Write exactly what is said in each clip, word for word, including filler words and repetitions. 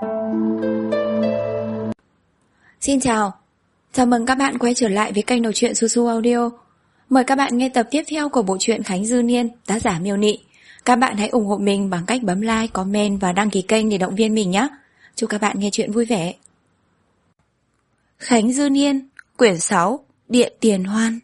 Xin chào, chào mừng các bạn quay trở lại với kênh đọc truyện Su Su Audio. Mời các bạn nghe tập tiếp theo của bộ truyện Khánh Dư Niên, tác giả Miêu Nị. Các bạn hãy ủng hộ mình bằng cách bấm like, comment và đăng ký kênh để động viên mình nhé. Chúc các bạn nghe truyện vui vẻ. Khánh Dư Niên, quyển sáu, Địa Tiền Hoan.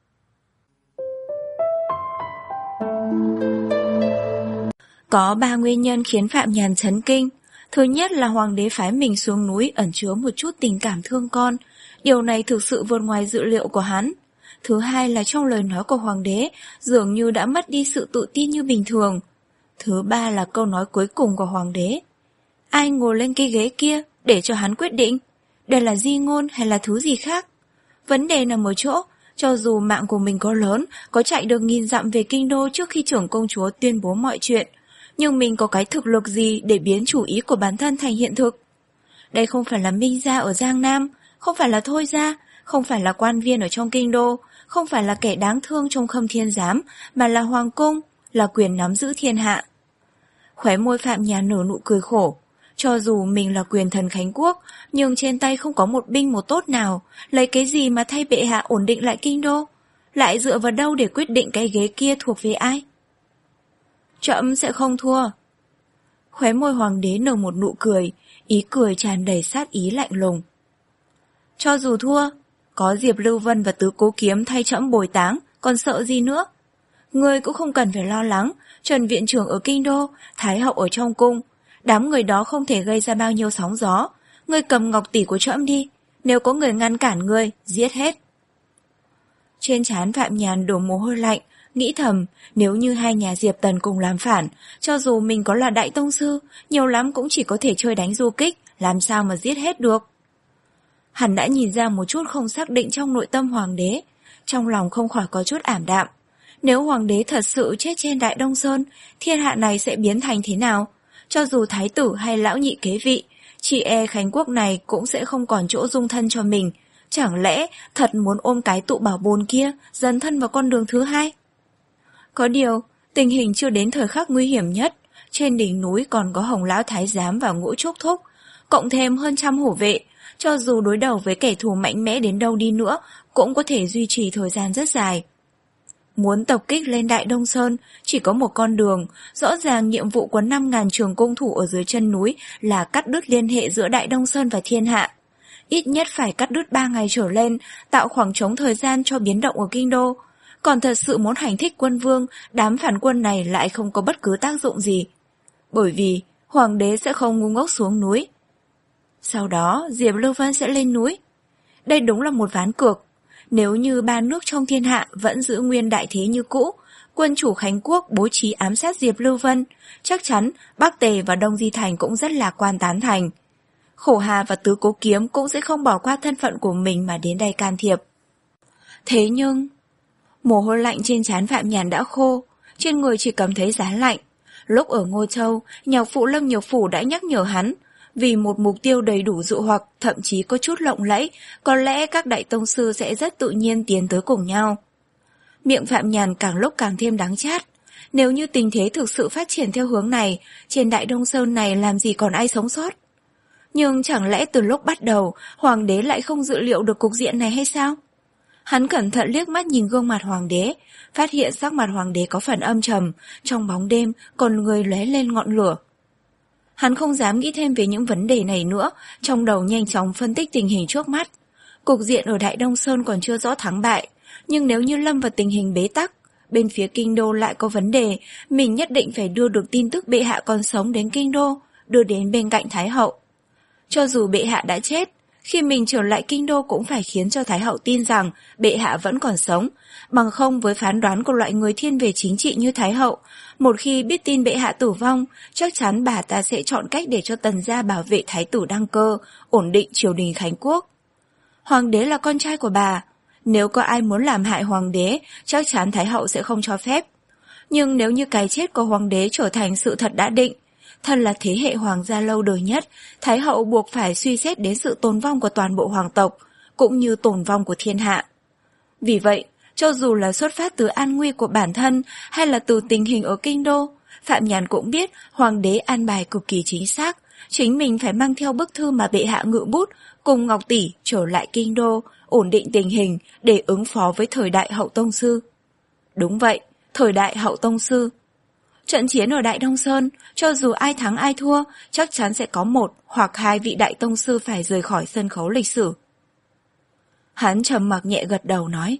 Có ba nguyên nhân khiến Phạm Nhàn chấn kinh. Thứ nhất là hoàng đế phái mình xuống núi ẩn chứa một chút tình cảm thương con. Điều này thực sự vượt ngoài dự liệu của hắn. Thứ hai là trong lời nói của hoàng đế dường như đã mất đi sự tự tin như bình thường. Thứ ba là câu nói cuối cùng của hoàng đế: ai ngồi lên cái ghế kia để cho hắn quyết định. Đây là di ngôn hay là thứ gì khác? Vấn đề nằm ở chỗ, cho dù mạng của mình có lớn, có chạy được nghìn dặm về kinh đô trước khi trưởng công chúa tuyên bố mọi chuyện, nhưng mình có cái thực lực gì để biến chủ ý của bản thân thành hiện thực? Đây không phải là Minh gia ở Giang Nam, không phải là Thôi gia, không phải là quan viên ở trong kinh đô, không phải là kẻ đáng thương trong Khâm Thiên Giám, mà là hoàng cung, là quyền nắm giữ thiên hạ. Khóe môi Phạm Nhàn nở nụ cười khổ. Cho dù mình là quyền thần Khánh Quốc, nhưng trên tay không có một binh một tốt nào, lấy cái gì mà thay bệ hạ ổn định lại kinh đô? Lại dựa vào đâu để quyết định cái ghế kia thuộc về ai? Trẫm sẽ không thua. Khóe môi hoàng đế nở một nụ cười, ý cười tràn đầy sát ý lạnh lùng. Cho dù thua, có Diệp Lưu Vân và Tứ Cố Kiếm thay trẫm bồi táng, còn sợ gì nữa? Ngươi cũng không cần phải lo lắng, Trần viện trưởng ở kinh đô, Thái hậu ở trong cung, đám người đó không thể gây ra bao nhiêu sóng gió. Ngươi cầm ngọc tỷ của trẫm đi, nếu có người ngăn cản ngươi, giết hết. Trên trán Phạm Nhàn đổ mồ hôi lạnh, nghĩ thầm, nếu như hai nhà Diệp Tần cùng làm phản, cho dù mình có là đại tông sư, nhiều lắm cũng chỉ có thể chơi đánh du kích, làm sao mà giết hết được. Hắn đã nhìn ra một chút không xác định trong nội tâm hoàng đế, trong lòng không khỏi có chút ảm đạm. Nếu hoàng đế thật sự chết trên Đại Đông Sơn, thiên hạ này sẽ biến thành thế nào? Cho dù thái tử hay lão nhị kế vị, chị e Khánh Quốc này cũng sẽ không còn chỗ dung thân cho mình. Chẳng lẽ thật muốn ôm cái tụ bảo bồn kia, dấn thân vào con đường thứ hai? Có điều, tình hình chưa đến thời khắc nguy hiểm nhất. Trên đỉnh núi còn có Hồng Lão Thái Giám và Ngũ Trúc Thúc, cộng thêm hơn trăm hổ vệ. Cho dù đối đầu với kẻ thù mạnh mẽ đến đâu đi nữa, cũng có thể duy trì thời gian rất dài. Muốn tập kích lên Đại Đông Sơn, chỉ có một con đường. Rõ ràng nhiệm vụ của năm ngàn trường cung thủ ở dưới chân núi là cắt đứt liên hệ giữa Đại Đông Sơn và thiên hạ. Ít nhất phải cắt đứt ba ngày trở lên, tạo khoảng trống thời gian cho biến động ở kinh đô. Còn thật sự muốn hành thích quân vương, đám phản quân này lại không có bất cứ tác dụng gì. Bởi vì hoàng đế sẽ không ngu ngốc xuống núi. Sau đó Diệp Lưu Vân sẽ lên núi. Đây đúng là một ván cược. Nếu như ba nước trong thiên hạ vẫn giữ nguyên đại thế như cũ, quân chủ Khánh Quốc bố trí ám sát Diệp Lưu Vân, chắc chắn Bắc Tề và Đông Di Thành cũng rất lạc quan tán thành. Khổ Hà và Tứ Cố Kiếm cũng sẽ không bỏ qua thân phận của mình mà đến đây can thiệp. Thế nhưng, mồ hôi lạnh trên trán Phạm Nhàn đã khô, trên người chỉ cảm thấy giá lạnh. Lúc ở Ngô Châu, nhạc phụ Lâm Nhược Phủ đã nhắc nhở hắn, vì một mục tiêu đầy đủ dụ hoặc, thậm chí có chút lộng lẫy, có lẽ các đại tông sư sẽ rất tự nhiên tiến tới cùng nhau. Miệng Phạm Nhàn càng lúc càng thêm đắng chát. Nếu như tình thế thực sự phát triển theo hướng này, trên Đại Đông Sơn này làm gì còn ai sống sót? Nhưng chẳng lẽ từ lúc bắt đầu, hoàng đế lại không dự liệu được cục diện này hay sao? Hắn cẩn thận liếc mắt nhìn gương mặt hoàng đế, phát hiện sắc mặt hoàng đế có phần âm trầm, trong bóng đêm còn người lóe lên ngọn lửa. Hắn không dám nghĩ thêm về những vấn đề này nữa, trong đầu nhanh chóng phân tích tình hình trước mắt. Cục diện ở Đại Đông Sơn còn chưa rõ thắng bại, nhưng nếu như lâm vào tình hình bế tắc, bên phía kinh đô lại có vấn đề, mình nhất định phải đưa được tin tức bệ hạ còn sống đến kinh đô, đưa đến bên cạnh Thái hậu. Cho dù bệ hạ đã chết, khi mình trở lại kinh đô cũng phải khiến cho Thái hậu tin rằng bệ hạ vẫn còn sống, bằng không với phán đoán của loại người thiên về chính trị như Thái hậu, một khi biết tin bệ hạ tử vong, chắc chắn bà ta sẽ chọn cách để cho Tần gia bảo vệ thái tử đăng cơ, ổn định triều đình Khánh Quốc. Hoàng đế là con trai của bà, nếu có ai muốn làm hại hoàng đế, chắc chắn Thái hậu sẽ không cho phép. Nhưng nếu như cái chết của hoàng đế trở thành sự thật đã định, thân là thế hệ hoàng gia lâu đời nhất, Thái hậu buộc phải suy xét đến sự tồn vong của toàn bộ hoàng tộc, cũng như tồn vong của thiên hạ. Vì vậy, cho dù là xuất phát từ an nguy của bản thân hay là từ tình hình ở kinh đô, Phạm Nhàn cũng biết hoàng đế an bài cực kỳ chính xác, chính mình phải mang theo bức thư mà bệ hạ ngự bút cùng Ngọc Tỷ trở lại kinh đô, ổn định tình hình để ứng phó với thời đại hậu tông sư. Đúng vậy, thời đại hậu tông sư. Trận chiến ở Đại Đông Sơn, cho dù ai thắng ai thua, chắc chắn sẽ có một hoặc hai vị đại tông sư phải rời khỏi sân khấu lịch sử. Hắn trầm mặc nhẹ gật đầu nói: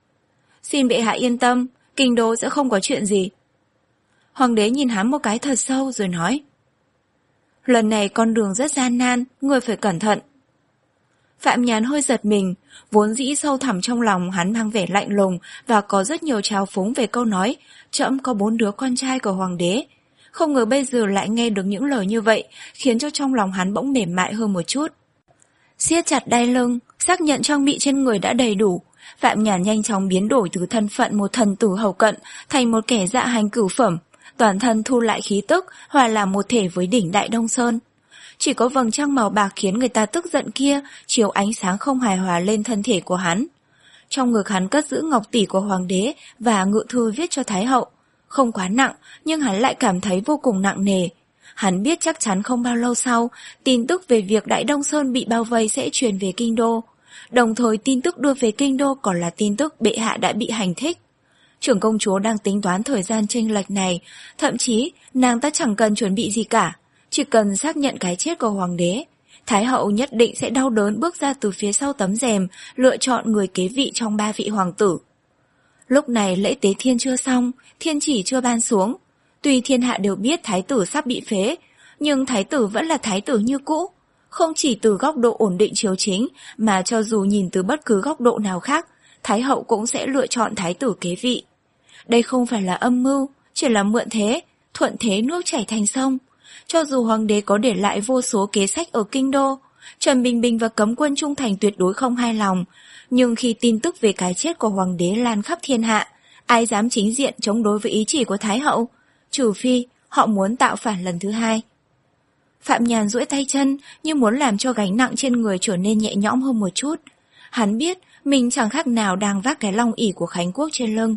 Xin bệ hạ yên tâm, kinh đô sẽ không có chuyện gì. Hoàng đế nhìn hắn một cái thật sâu rồi nói: Lần này con đường rất gian nan, người phải cẩn thận. Phạm Nhàn hơi giật mình, vốn dĩ sâu thẳm trong lòng hắn mang vẻ lạnh lùng và có rất nhiều trào phúng về câu nói trẫm có bốn đứa con trai của hoàng đế. Không ngờ bây giờ lại nghe được những lời như vậy, khiến cho trong lòng hắn bỗng mềm mại hơn một chút. Siết chặt đai lưng, xác nhận trang bị trên người đã đầy đủ, Phạm Nhàn nhanh chóng biến đổi từ thân phận một thần tử hầu cận thành một kẻ dạ hành cửu phẩm, toàn thân thu lại khí tức, hòa làm một thể với đỉnh Đại Đông Sơn. Chỉ có vầng trăng màu bạc khiến người ta tức giận kia chiếu ánh sáng không hài hòa lên thân thể của hắn. Trong ngực hắn cất giữ ngọc tỷ của hoàng đế và ngự thư viết cho Thái hậu. Không quá nặng, nhưng hắn lại cảm thấy vô cùng nặng nề. Hắn biết chắc chắn không bao lâu sau, tin tức về việc Đại Đông Sơn bị bao vây sẽ truyền về kinh đô. Đồng thời tin tức đưa về kinh đô còn là tin tức bệ hạ đã bị hành thích. Trưởng công chúa đang tính toán thời gian chênh lệch này, thậm chí nàng ta chẳng cần chuẩn bị gì cả, chỉ cần xác nhận cái chết của hoàng đế. Thái hậu nhất định sẽ đau đớn bước ra từ phía sau tấm rèm, lựa chọn người kế vị trong ba vị hoàng tử. Lúc này lễ tế thiên chưa xong, thiên chỉ chưa ban xuống. Tuy thiên hạ đều biết thái tử sắp bị phế, nhưng thái tử vẫn là thái tử như cũ. Không chỉ từ góc độ ổn định triều chính, mà cho dù nhìn từ bất cứ góc độ nào khác, thái hậu cũng sẽ lựa chọn thái tử kế vị. Đây không phải là âm mưu, chỉ là mượn thế, thuận thế nước chảy thành sông. Cho dù hoàng đế có để lại vô số kế sách ở kinh đô, Trần Bình Bình và cấm quân trung thành tuyệt đối không hài lòng, nhưng khi tin tức về cái chết của hoàng đế lan khắp thiên hạ, ai dám chính diện chống đối với ý chỉ của thái hậu, trừ phi họ muốn tạo phản lần thứ hai. Phạm Nhàn duỗi tay chân như muốn làm cho gánh nặng trên người trở nên nhẹ nhõm hơn một chút. Hắn biết mình chẳng khác nào đang vác cái long ỷ của Khánh Quốc trên lưng.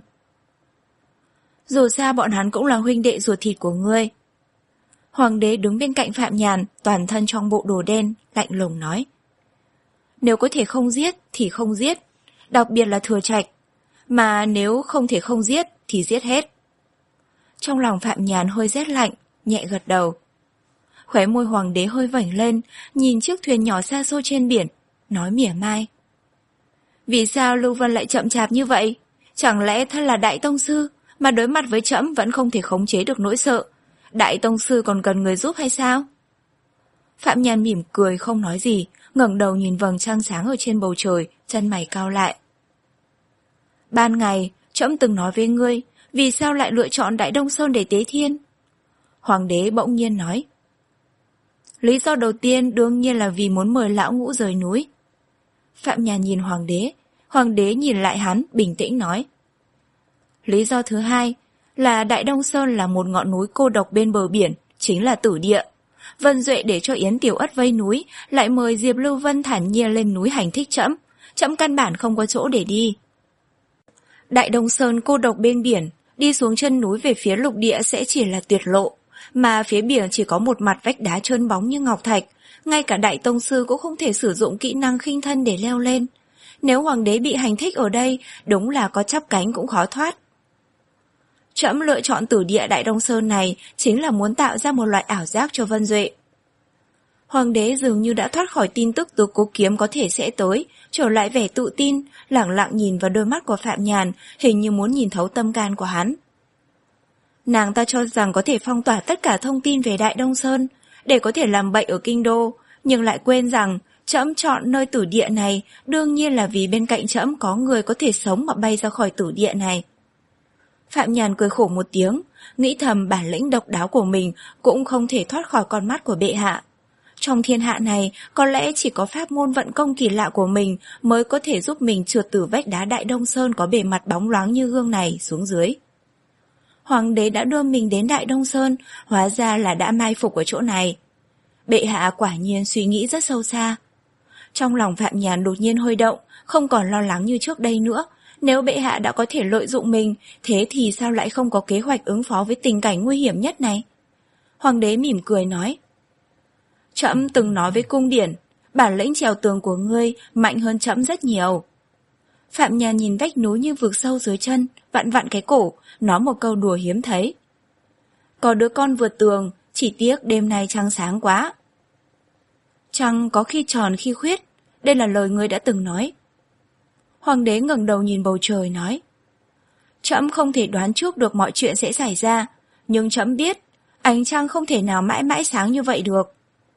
Dù sao bọn hắn cũng là huynh đệ ruột thịt của ngươi. Hoàng đế đứng bên cạnh Phạm Nhàn, toàn thân trong bộ đồ đen, lạnh lùng nói: Nếu có thể không giết thì không giết, đặc biệt là Thừa Trạch, mà nếu không thể không giết thì giết hết. Trong lòng Phạm Nhàn hơi rét lạnh, nhẹ gật đầu. Khóe môi hoàng đế hơi vểnh lên, nhìn chiếc thuyền nhỏ xa xôi trên biển, nói mỉa mai: Vì sao Lưu Vân lại chậm chạp như vậy? Chẳng lẽ thân là đại tông sư mà đối mặt với trẫm vẫn không thể khống chế được nỗi sợ? Đại tông sư còn cần người giúp hay sao? Phạm Nhàn mỉm cười không nói gì, ngẩng đầu nhìn vầng trăng sáng ở trên bầu trời, chân mày cau lại. Ban ngày, trẫm từng nói với ngươi, vì sao lại lựa chọn Đại Đông Sơn để tế thiên? Hoàng đế bỗng nhiên nói: Lý do đầu tiên đương nhiên là vì muốn mời lão ngũ rời núi. Phạm Nhàn nhìn hoàng đế, hoàng đế nhìn lại hắn, bình tĩnh nói: Lý do thứ hai là Đại Đông Sơn là một ngọn núi cô độc bên bờ biển, chính là tử địa. Vân Duệ để cho Yến Tiểu Ất vây núi, lại mời Diệp Lưu Vân thản nhiên lên núi hành thích trẫm, trẫm căn bản không có chỗ để đi. Đại Đông Sơn cô độc bên biển, đi xuống chân núi về phía lục địa sẽ chỉ là tuyệt lộ, mà phía biển chỉ có một mặt vách đá trơn bóng như ngọc thạch, ngay cả đại tông sư cũng không thể sử dụng kỹ năng khinh thân để leo lên. Nếu hoàng đế bị hành thích ở đây, đúng là có chắp cánh cũng khó thoát. Trẫm lựa chọn tử địa Đại Đông Sơn này chính là muốn tạo ra một loại ảo giác cho Vân Duệ. Hoàng đế dường như đã thoát khỏi tin tức từ Cố Kiếm có thể sẽ tới, trở lại vẻ tự tin, lẳng lặng nhìn vào đôi mắt của Phạm Nhàn, hình như muốn nhìn thấu tâm can của hắn. Nàng ta cho rằng có thể phong tỏa tất cả thông tin về Đại Đông Sơn, để có thể làm bậy ở kinh đô, nhưng lại quên rằng trẫm chọn nơi tử địa này đương nhiên là vì bên cạnh trẫm có người có thể sống mà bay ra khỏi tử địa này. Phạm Nhàn cười khổ một tiếng, nghĩ thầm bản lĩnh độc đáo của mình cũng không thể thoát khỏi con mắt của bệ hạ. Trong thiên hạ này, có lẽ chỉ có pháp môn vận công kỳ lạ của mình mới có thể giúp mình trượt từ vách đá Đại Đông Sơn có bề mặt bóng loáng như gương này xuống dưới. Hoàng đế đã đưa mình đến Đại Đông Sơn, hóa ra là đã mai phục ở chỗ này. Bệ hạ quả nhiên suy nghĩ rất sâu xa. Trong lòng Phạm Nhàn đột nhiên hơi động, không còn lo lắng như trước đây nữa. Nếu bệ hạ đã có thể lợi dụng mình, thế thì sao lại không có kế hoạch ứng phó với tình cảnh nguy hiểm nhất này? Hoàng đế mỉm cười nói: Trẫm từng nói với cung điển, bản lĩnh trèo tường của ngươi mạnh hơn trẫm rất nhiều. Phạm Nhàn nhìn vách núi như vực sâu dưới chân, vặn vặn cái cổ, nói một câu đùa hiếm thấy. Có đứa con vượt tường, chỉ tiếc đêm nay trăng sáng quá. Trăng có khi tròn khi khuyết, đây là lời ngươi đã từng nói. Hoàng đế ngẩng đầu nhìn bầu trời nói. Trẫm không thể đoán trước được mọi chuyện sẽ xảy ra, nhưng trẫm biết, ánh trăng không thể nào mãi mãi sáng như vậy được.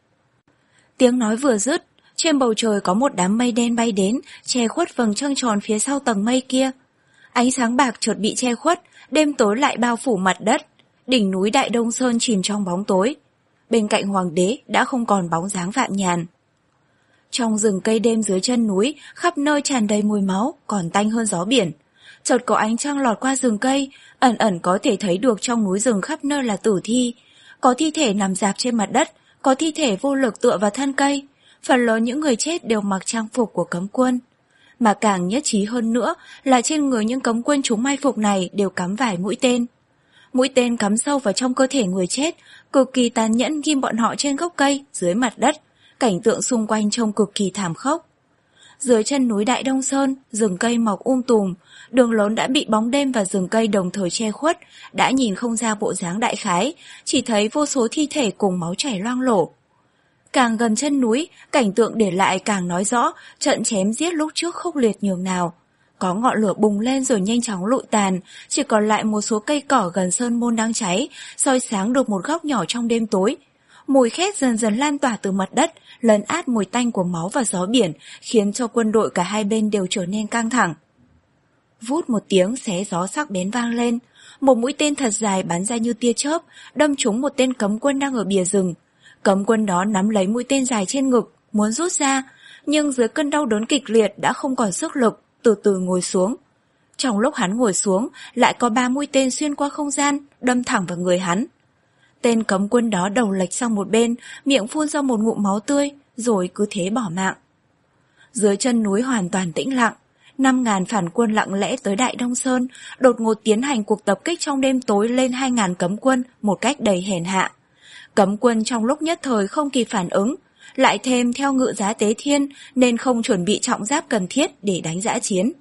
Tiếng nói vừa dứt, trên bầu trời có một đám mây đen bay đến, che khuất vầng trăng tròn phía sau tầng mây kia. Ánh sáng bạc chợt bị che khuất, đêm tối lại bao phủ mặt đất, đỉnh núi Đại Đông Sơn chìm trong bóng tối. Bên cạnh hoàng đế đã không còn bóng dáng Phạm Nhàn. Trong rừng cây đêm dưới chân núi, khắp nơi tràn đầy mùi máu, còn tanh hơn gió biển. Chợt có ánh trăng lọt qua rừng cây, ẩn ẩn có thể thấy được trong núi rừng khắp nơi là tử thi. Có thi thể nằm rạp trên mặt đất, có thi thể vô lực tựa vào thân cây. Phần lớn những người chết đều mặc trang phục của cấm quân. Mà càng nhất trí hơn nữa là trên người những cấm quân chúng mai phục này đều cắm vài mũi tên. Mũi tên cắm sâu vào trong cơ thể người chết, cực kỳ tàn nhẫn ghim bọn họ trên gốc cây, dưới mặt đất. Cảnh tượng xung quanh trông cực kỳ thảm khốc. Dưới chân núi Đại Đông Sơn, rừng cây mọc um tùm, đường lớn đã bị bóng đêm và rừng cây đồng thời che khuất, đã nhìn không ra bộ dáng đại khái, chỉ thấy vô số thi thể cùng máu chảy loang lổ. Càng gần chân núi, cảnh tượng để lại càng nói rõ trận chém giết lúc trước khốc liệt nhường nào. Có ngọn lửa bùng lên rồi nhanh chóng lụi tàn, chỉ còn lại một số cây cỏ gần sơn môn đang cháy, soi sáng được một góc nhỏ trong đêm tối. Mùi khét dần dần lan tỏa từ mặt đất, lấn át mùi tanh của máu và gió biển, khiến cho quân đội cả hai bên đều trở nên căng thẳng. Vút một tiếng xé gió sắc bén vang lên, một mũi tên thật dài bắn ra như tia chớp, đâm trúng một tên cấm quân đang ở bìa rừng. Cấm quân đó nắm lấy mũi tên dài trên ngực, muốn rút ra, nhưng dưới cơn đau đớn kịch liệt đã không còn sức lực, từ từ ngồi xuống. Trong lúc hắn ngồi xuống, lại có ba mũi tên xuyên qua không gian, đâm thẳng vào người hắn. Tên cấm quân đó đầu lệch sang một bên, miệng phun ra một ngụm máu tươi, rồi cứ thế bỏ mạng. Dưới chân núi hoàn toàn tĩnh lặng, năm ngàn phản quân lặng lẽ tới Đại Đông Sơn, đột ngột tiến hành cuộc tập kích trong đêm tối lên hai ngàn cấm quân một cách đầy hèn hạ. Cấm quân trong lúc nhất thời không kịp phản ứng, lại thêm theo ngự giá Tế Thiên nên không chuẩn bị trọng giáp cần thiết để đánh dã chiến.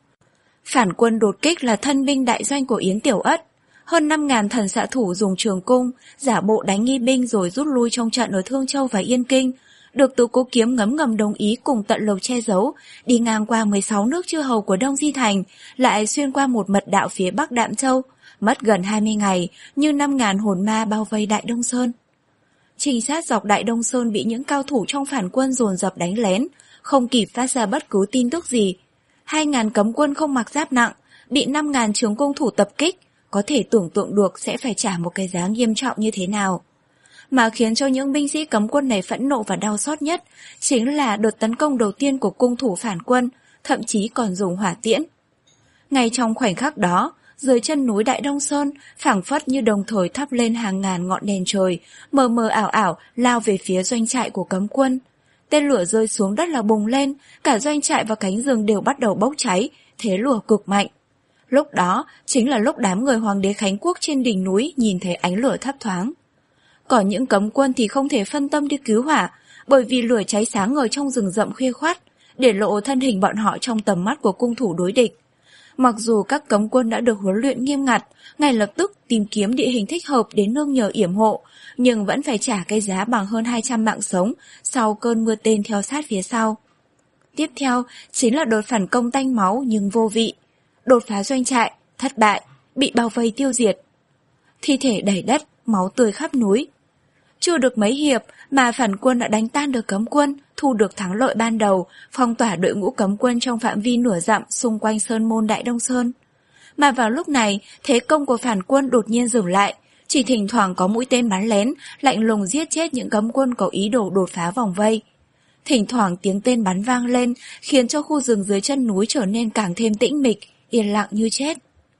Phản quân đột kích là thân binh đại doanh của Yến Tiểu Ất. Hơn năm ngàn thần xạ thủ dùng trường cung, giả bộ đánh nghi binh rồi rút lui trong trận ở Thương Châu và Yên Kinh, được Tứ Cố Kiếm ngấm ngầm đồng ý cùng tận lực che giấu, đi ngang qua mười sáu nước chư hầu của Đông Di Thành, lại xuyên qua một mật đạo phía Bắc Đạm Châu, mất gần hai mươi ngày, như năm ngàn hồn ma bao vây Đại Đông Sơn. Trinh sát dọc Đại Đông Sơn bị những cao thủ trong phản quân dồn dập đánh lén, không kịp phát ra bất cứ tin tức gì. Hai ngàn cấm quân không mặc giáp nặng, bị năm ngàn trường cung thủ tập kích, có thể tưởng tượng được sẽ phải trả một cái giá nghiêm trọng như thế nào. Mà khiến cho những binh sĩ cấm quân này phẫn nộ và đau xót nhất chính là đợt tấn công đầu tiên của cung thủ phản quân, thậm chí còn dùng hỏa tiễn. Ngay trong khoảnh khắc đó, dưới chân núi Đại Đông Sơn, phảng phất như đồng thời thắp lên hàng ngàn ngọn đèn trời, mờ mờ ảo ảo lao về phía doanh trại của cấm quân. Tên lửa rơi xuống đất là bùng lên, cả doanh trại và cánh rừng đều bắt đầu bốc cháy, thế lửa cực mạnh. Lúc đó, chính là lúc đám người Hoàng đế Khánh Quốc trên đỉnh núi nhìn thấy ánh lửa thấp thoáng. Còn những cấm quân thì không thể phân tâm đi cứu hỏa, bởi vì lửa cháy sáng ngời trong rừng rậm khuya khoắt, để lộ thân hình bọn họ trong tầm mắt của cung thủ đối địch. Mặc dù các cấm quân đã được huấn luyện nghiêm ngặt, ngay lập tức tìm kiếm địa hình thích hợp để nương nhờ yểm hộ, nhưng vẫn phải trả cái giá bằng hơn hai trăm mạng sống sau cơn mưa tên theo sát phía sau. Tiếp theo chính là đợt phản công tanh máu nhưng vô vị. Đột phá doanh trại, thất bại, bị bao vây tiêu diệt. Thi thể đầy đất, máu tươi khắp núi. Chưa được mấy hiệp mà phản quân đã đánh tan được cấm quân, thu được thắng lợi ban đầu, phong tỏa đội ngũ cấm quân trong phạm vi nửa dặm xung quanh sơn môn Đại Đông Sơn. Mà vào lúc này, thế công của phản quân đột nhiên dừng lại, chỉ thỉnh thoảng có mũi tên bắn lén, lạnh lùng giết chết những cấm quân có ý đồ đột phá vòng vây. Thỉnh thoảng tiếng tên bắn vang lên, khiến cho khu rừng dưới chân núi trở nên càng thêm tĩnh mịch, yên lặng như chết.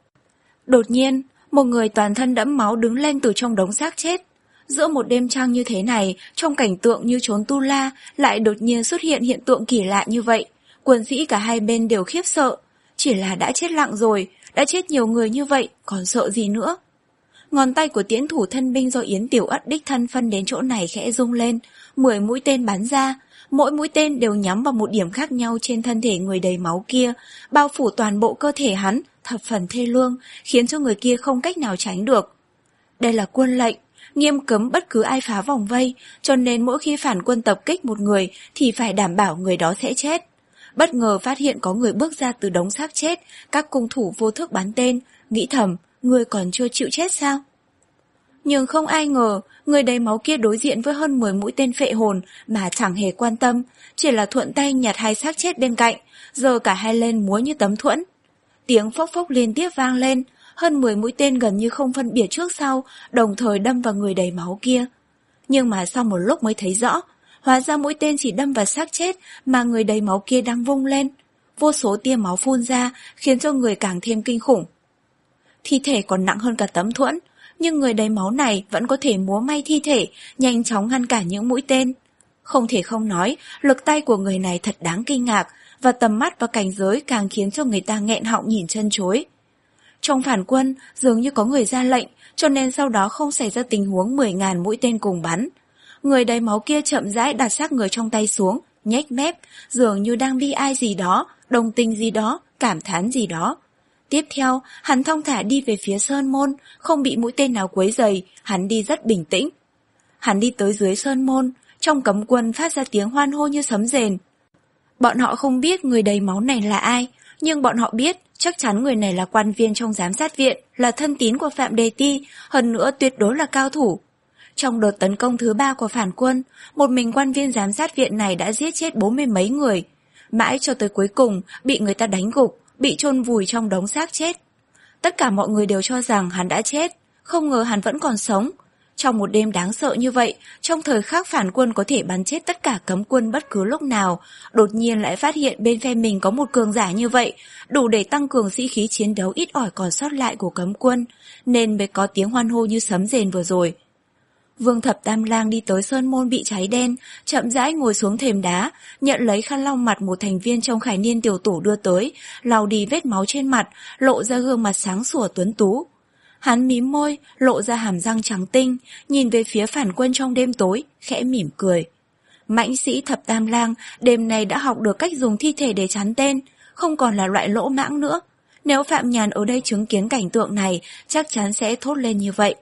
Đột nhiên, một người toàn thân đẫm máu đứng lên từ trong đống xác chết. Giữa một đêm trăng như thế này, trong cảnh tượng như trốn tu la, lại đột nhiên xuất hiện hiện tượng kỳ lạ như vậy. Quân sĩ cả hai bên đều khiếp sợ. Chỉ là đã chết lặng rồi, đã chết nhiều người như vậy, còn sợ gì nữa. Ngón tay của tiễn thủ thân binh do Yến Tiểu Ất đích thân phân đến chỗ này khẽ rung lên, mười mũi tên bắn ra, mỗi mũi tên đều nhắm vào một điểm khác nhau trên thân thể người đầy máu kia, bao phủ toàn bộ cơ thể hắn, thập phần thê lương, khiến cho người kia không cách nào tránh được. Đây là quân lệnh, nghiêm cấm bất cứ ai phá vòng vây, cho nên mỗi khi phản quân tập kích một người thì phải đảm bảo người đó sẽ chết. Bất ngờ phát hiện có người bước ra từ đống xác chết, các cung thủ vô thức bắn tên, nghĩ thầm, người còn chưa chịu chết sao? Nhưng không ai ngờ, người đầy máu kia đối diện với hơn mười mũi tên phệ hồn mà chẳng hề quan tâm, chỉ là thuận tay nhặt hai xác chết bên cạnh, giơ cả hai lên múa như tấm thuẫn. Tiếng phốc phốc liên tiếp vang lên, hơn mười mũi tên gần như không phân biệt trước sau, đồng thời đâm vào người đầy máu kia. Nhưng mà sau một lúc mới thấy rõ, hóa ra mũi tên chỉ đâm vào xác chết mà người đầy máu kia đang vung lên. Vô số tia máu phun ra, khiến cho người càng thêm kinh khủng. Thi thể còn nặng hơn cả tấm thuẫn, nhưng người đầy máu này vẫn có thể múa may thi thể, nhanh chóng ngăn cản những mũi tên. Không thể không nói, lực tay của người này thật đáng kinh ngạc, và tầm mắt và cảnh giới càng khiến cho người ta nghẹn họng nhìn chân chối. Trong phản quân, dường như có người ra lệnh, cho nên sau đó không xảy ra tình huống mười nghìn mũi tên cùng bắn. Người đầy máu kia chậm rãi đặt xác người trong tay xuống, nhếch mép, dường như đang bi ai gì đó, đồng tình gì đó, cảm thán gì đó. Tiếp theo, hắn thong thả đi về phía sơn môn, không bị mũi tên nào quấy rầy, hắn đi rất bình tĩnh. Hắn đi tới dưới sơn môn, trong cấm quân phát ra tiếng hoan hô như sấm rền. Bọn họ không biết người đầy máu này là ai, nhưng bọn họ biết chắc chắn người này là quan viên trong giám sát viện, là thân tín của Phạm Đề Ti, hơn nữa tuyệt đối là cao thủ. Trong đợt tấn công thứ ba của phản quân, một mình quan viên giám sát viện này đã giết chết bốn mươi mấy người. Mãi cho tới cuối cùng, bị người ta đánh gục, bị chôn vùi trong đống xác chết. Tất cả mọi người đều cho rằng hắn đã chết, không ngờ hắn vẫn còn sống. Trong một đêm đáng sợ như vậy, trong thời khắc phản quân có thể bắn chết tất cả cấm quân bất cứ lúc nào, đột nhiên lại phát hiện bên phe mình có một cường giả như vậy, đủ để tăng cường sĩ khí chiến đấu ít ỏi còn sót lại của cấm quân, nên mới có tiếng hoan hô như sấm rền vừa rồi. Vương Thập Tam Lang đi tới sơn môn bị cháy đen, chậm rãi ngồi xuống thềm đá, nhận lấy khăn lau mặt một thành viên trong Khải Niên tiểu tổ đưa tới, lau đi vết máu trên mặt, lộ ra gương mặt sáng sủa tuấn tú. Hắn mím môi, lộ ra hàm răng trắng tinh, nhìn về phía phản quân trong đêm tối, khẽ mỉm cười. Mãnh sĩ Thập Tam Lang đêm nay đã học được cách dùng thi thể để chắn tên, không còn là loại lỗ mãng nữa. Nếu Phạm Nhàn ở đây chứng kiến cảnh tượng này, chắc chắn sẽ thốt lên như vậy.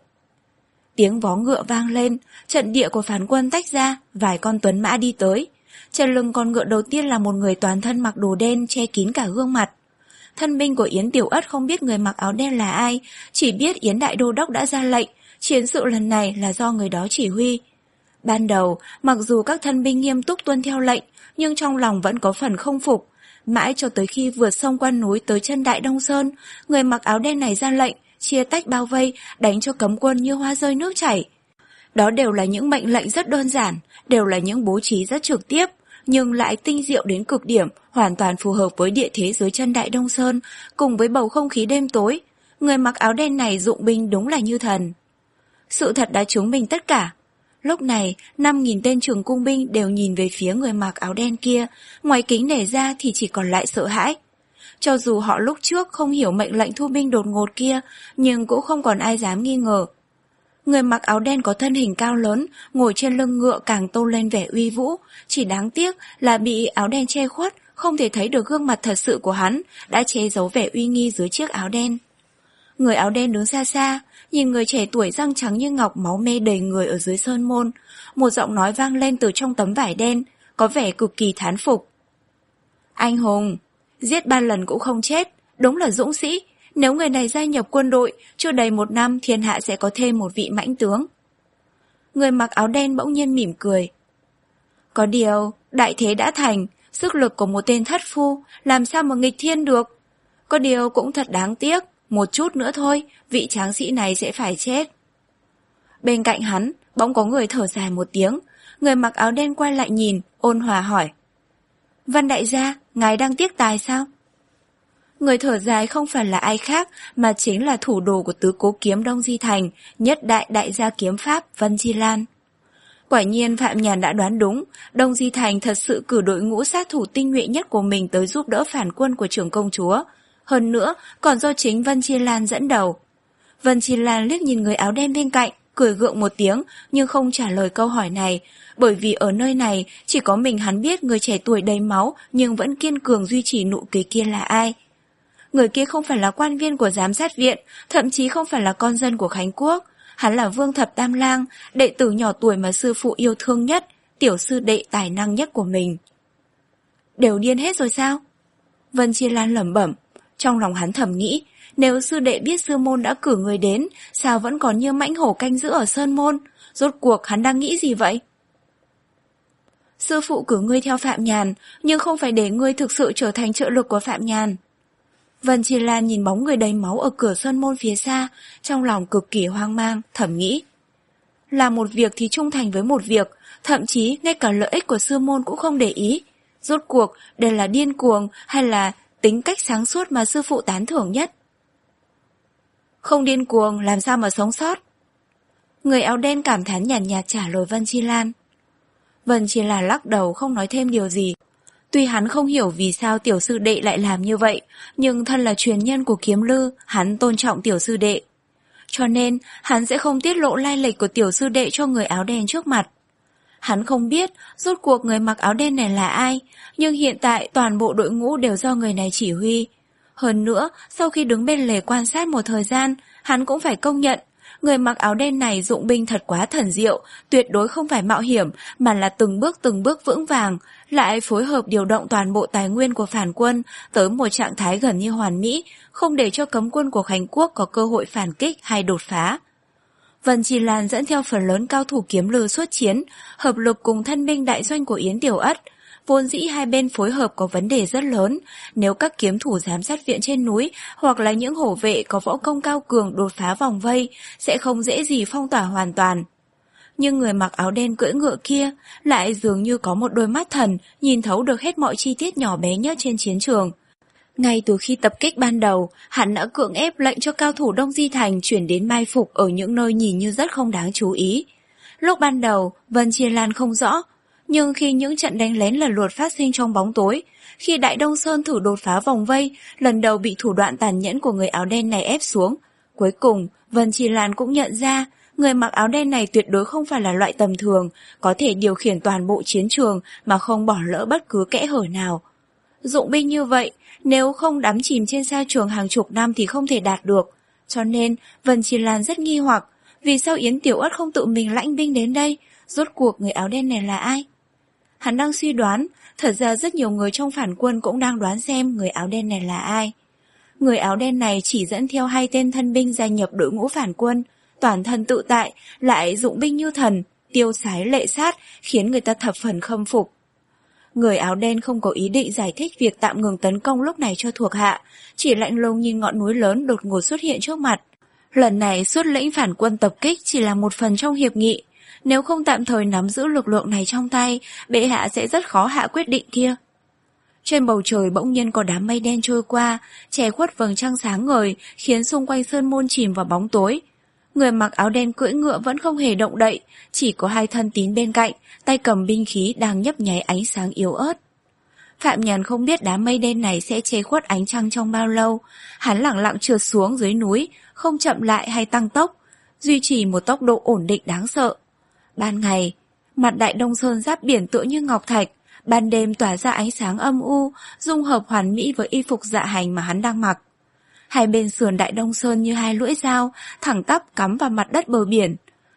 Tiếng vó ngựa vang lên, trận địa của phản quân tách ra, vài con tuấn mã đi tới. Trên lưng con ngựa đầu tiên là một người toàn thân mặc đồ đen che kín cả gương mặt. Thân binh của Yến Tiểu Ất không biết người mặc áo đen là ai, chỉ biết Yến Đại Đô Đốc đã ra lệnh, chiến sự lần này là do người đó chỉ huy. Ban đầu, mặc dù các thân binh nghiêm túc tuân theo lệnh, nhưng trong lòng vẫn có phần không phục. Mãi cho tới khi vượt sông qua núi tới chân Đại Đông Sơn, người mặc áo đen này ra lệnh, chia tách bao vây, đánh cho cấm quân như hoa rơi nước chảy. Đó đều là những mệnh lệnh rất đơn giản, đều là những bố trí rất trực tiếp, nhưng lại tinh diệu đến cực điểm, hoàn toàn phù hợp với địa thế dưới chân Đại Đông Sơn, cùng với bầu không khí đêm tối. Người mặc áo đen này dụng binh đúng là như thần. Sự thật đã chứng minh tất cả. Lúc này, năm nghìn tên trường cung binh đều nhìn về phía người mặc áo đen kia, ngoài kính nể ra thì chỉ còn lại sợ hãi. Cho dù họ lúc trước không hiểu mệnh lệnh thu binh đột ngột kia, nhưng cũng không còn ai dám nghi ngờ. Người mặc áo đen có thân hình cao lớn, ngồi trên lưng ngựa càng tôn lên vẻ uy vũ, chỉ đáng tiếc là bị áo đen che khuất, không thể thấy được gương mặt thật sự của hắn, đã che giấu vẻ uy nghi dưới chiếc áo đen. Người áo đen đứng xa xa, nhìn người trẻ tuổi răng trắng như ngọc máu me đầy người ở dưới sơn môn, một giọng nói vang lên từ trong tấm vải đen, có vẻ cực kỳ thán phục. Anh hùng, giết ba lần cũng không chết, đúng là dũng sĩ. Nếu người này gia nhập quân đội, chưa đầy một năm thiên hạ sẽ có thêm một vị mãnh tướng. Người mặc áo đen bỗng nhiên mỉm cười. Có điều, đại thế đã thành, sức lực của một tên thất phu, làm sao mà nghịch thiên được. Có điều cũng thật đáng tiếc, một chút nữa thôi, vị tráng sĩ này sẽ phải chết. Bên cạnh hắn, bỗng có người thở dài một tiếng, người mặc áo đen quay lại nhìn, ôn hòa hỏi. Văn đại gia, ngài đang tiếc tài sao? Người thở dài không phải là ai khác mà chính là thủ đồ của tứ cố kiếm Đông Di Thành, nhất đại đại gia kiếm pháp Vân Chi Lan. Quả nhiên Phạm Nhàn đã đoán đúng, Đông Di Thành thật sự cử đội ngũ sát thủ tinh nhuệ nhất của mình tới giúp đỡ phản quân của trưởng công chúa. Hơn nữa, còn do chính Vân Chi Lan dẫn đầu. Vân Chi Lan liếc nhìn người áo đen bên cạnh, cười gượng một tiếng nhưng không trả lời câu hỏi này, bởi vì ở nơi này chỉ có mình hắn biết người trẻ tuổi đầy máu nhưng vẫn kiên cường duy trì nụ cười kia là ai. Người kia không phải là quan viên của giám sát viện, thậm chí không phải là con dân của Khánh Quốc. Hắn là Vương Thập Tam Lang, đệ tử nhỏ tuổi mà sư phụ yêu thương nhất, tiểu sư đệ tài năng nhất của mình. Đều điên hết rồi sao? Vân Chi Lan lẩm bẩm, trong lòng hắn thầm nghĩ, nếu sư đệ biết sư môn đã cử người đến, sao vẫn còn như mãnh hổ canh giữ ở sơn môn? Rốt cuộc hắn đang nghĩ gì vậy? Sư phụ cử ngươi theo Phạm Nhàn, nhưng không phải để ngươi thực sự trở thành trợ lực của Phạm Nhàn. Vân Chi Lan nhìn bóng người đầy máu ở cửa sơn môn phía xa, trong lòng cực kỳ hoang mang, thầm nghĩ. Làm một việc thì trung thành với một việc, thậm chí ngay cả lợi ích của sư môn cũng không để ý. Rốt cuộc, đây là điên cuồng hay là tính cách sáng suốt mà sư phụ tán thưởng nhất? Không điên cuồng, làm sao mà sống sót? Người áo đen cảm thán nhàn nhạt, nhạt trả lời Vân Chi Lan. Vân Chi Lan lắc đầu không nói thêm điều gì. Tuy hắn không hiểu vì sao tiểu sư đệ lại làm như vậy, nhưng thân là truyền nhân của Kiếm Lư, hắn tôn trọng tiểu sư đệ. Cho nên, hắn sẽ không tiết lộ lai lịch của tiểu sư đệ cho người áo đen trước mặt. Hắn không biết rốt cuộc người mặc áo đen này là ai, nhưng hiện tại toàn bộ đội ngũ đều do người này chỉ huy. Hơn nữa, sau khi đứng bên lề quan sát một thời gian, hắn cũng phải công nhận, người mặc áo đen này dụng binh thật quá thần diệu, tuyệt đối không phải mạo hiểm, mà là từng bước từng bước vững vàng, lại phối hợp điều động toàn bộ tài nguyên của phản quân tới một trạng thái gần như hoàn mỹ, không để cho cấm quân của Khánh Quốc có cơ hội phản kích hay đột phá. Vân Chi Lan dẫn theo phần lớn cao thủ Kiếm Lư xuất chiến, hợp lực cùng thân binh đại doanh của Yến Tiểu Ất. Vốn dĩ hai bên phối hợp có vấn đề rất lớn, nếu các kiếm thủ giám sát viện trên núi hoặc là những hổ vệ có võ công cao cường đột phá vòng vây, sẽ không dễ gì phong tỏa hoàn toàn. Nhưng người mặc áo đen cưỡi ngựa kia lại dường như có một đôi mắt thần, nhìn thấu được hết mọi chi tiết nhỏ bé nhất trên chiến trường. Ngay từ khi tập kích ban đầu, hắn đã cưỡng ép lệnh cho cao thủ Đông Di Thành chuyển đến mai phục ở những nơi nhìn như rất không đáng chú ý. Lúc ban đầu, Vân Chi Lan không rõ, nhưng khi những trận đánh lén lần lượt phát sinh trong bóng tối, khi Đại Đông Sơn thử đột phá vòng vây, lần đầu bị thủ đoạn tàn nhẫn của người áo đen này ép xuống. Cuối cùng, Vân Chi Lan cũng nhận ra, người mặc áo đen này tuyệt đối không phải là loại tầm thường, có thể điều khiển toàn bộ chiến trường mà không bỏ lỡ bất cứ kẽ hở nào. Dụng binh như vậy, nếu không đắm chìm trên sa trường hàng chục năm thì không thể đạt được. Cho nên, Vân Chi Lan rất nghi hoặc, vì sao Yến Tiểu Ất không tự mình lãnh binh đến đây, rốt cuộc người áo đen này là ai? Hắn đang suy đoán, thật ra rất nhiều người trong phản quân cũng đang đoán xem người áo đen này là ai. Người áo đen này chỉ dẫn theo hai tên thân binh gia nhập đội ngũ phản quân, toàn thân tự tại, lại dụng binh như thần, tiêu sái lệ sát, khiến người ta thập phần khâm phục. Người áo đen không có ý định giải thích việc tạm ngừng tấn công lúc này cho thuộc hạ, chỉ lạnh lùng nhìn ngọn núi lớn đột ngột xuất hiện trước mặt. Lần này xuất lĩnh phản quân tập kích chỉ là một phần trong hiệp nghị, nếu không tạm thời nắm giữ lực lượng này trong tay, bệ hạ sẽ rất khó hạ quyết định kia. Trên bầu trời bỗng nhiên có đám mây đen trôi qua, che khuất vầng trăng sáng ngời, khiến xung quanh sơn môn chìm vào bóng tối. Người mặc áo đen cưỡi ngựa vẫn không hề động đậy, chỉ có hai thân tín bên cạnh, tay cầm binh khí đang nhấp nháy ánh sáng yếu ớt. Phạm Nhàn không biết đám mây đen này sẽ che khuất ánh trăng trong bao lâu, hắn lẳng lặng trượt xuống dưới núi, không chậm lại hay tăng tốc, duy trì một tốc độ ổn định đáng sợ. Ban ngày, mặt Đại Đông Sơn giáp biển tựa như ngọc thạch, ban đêm tỏa ra ánh sáng âm u, dung hợp hoàn mỹ với y phục dạ hành mà hắn đang mặc. Hai bên sườn Đại Đông Sơn như hai lưỡi dao, thẳng tắp cắm vào mặt đất bờ biển.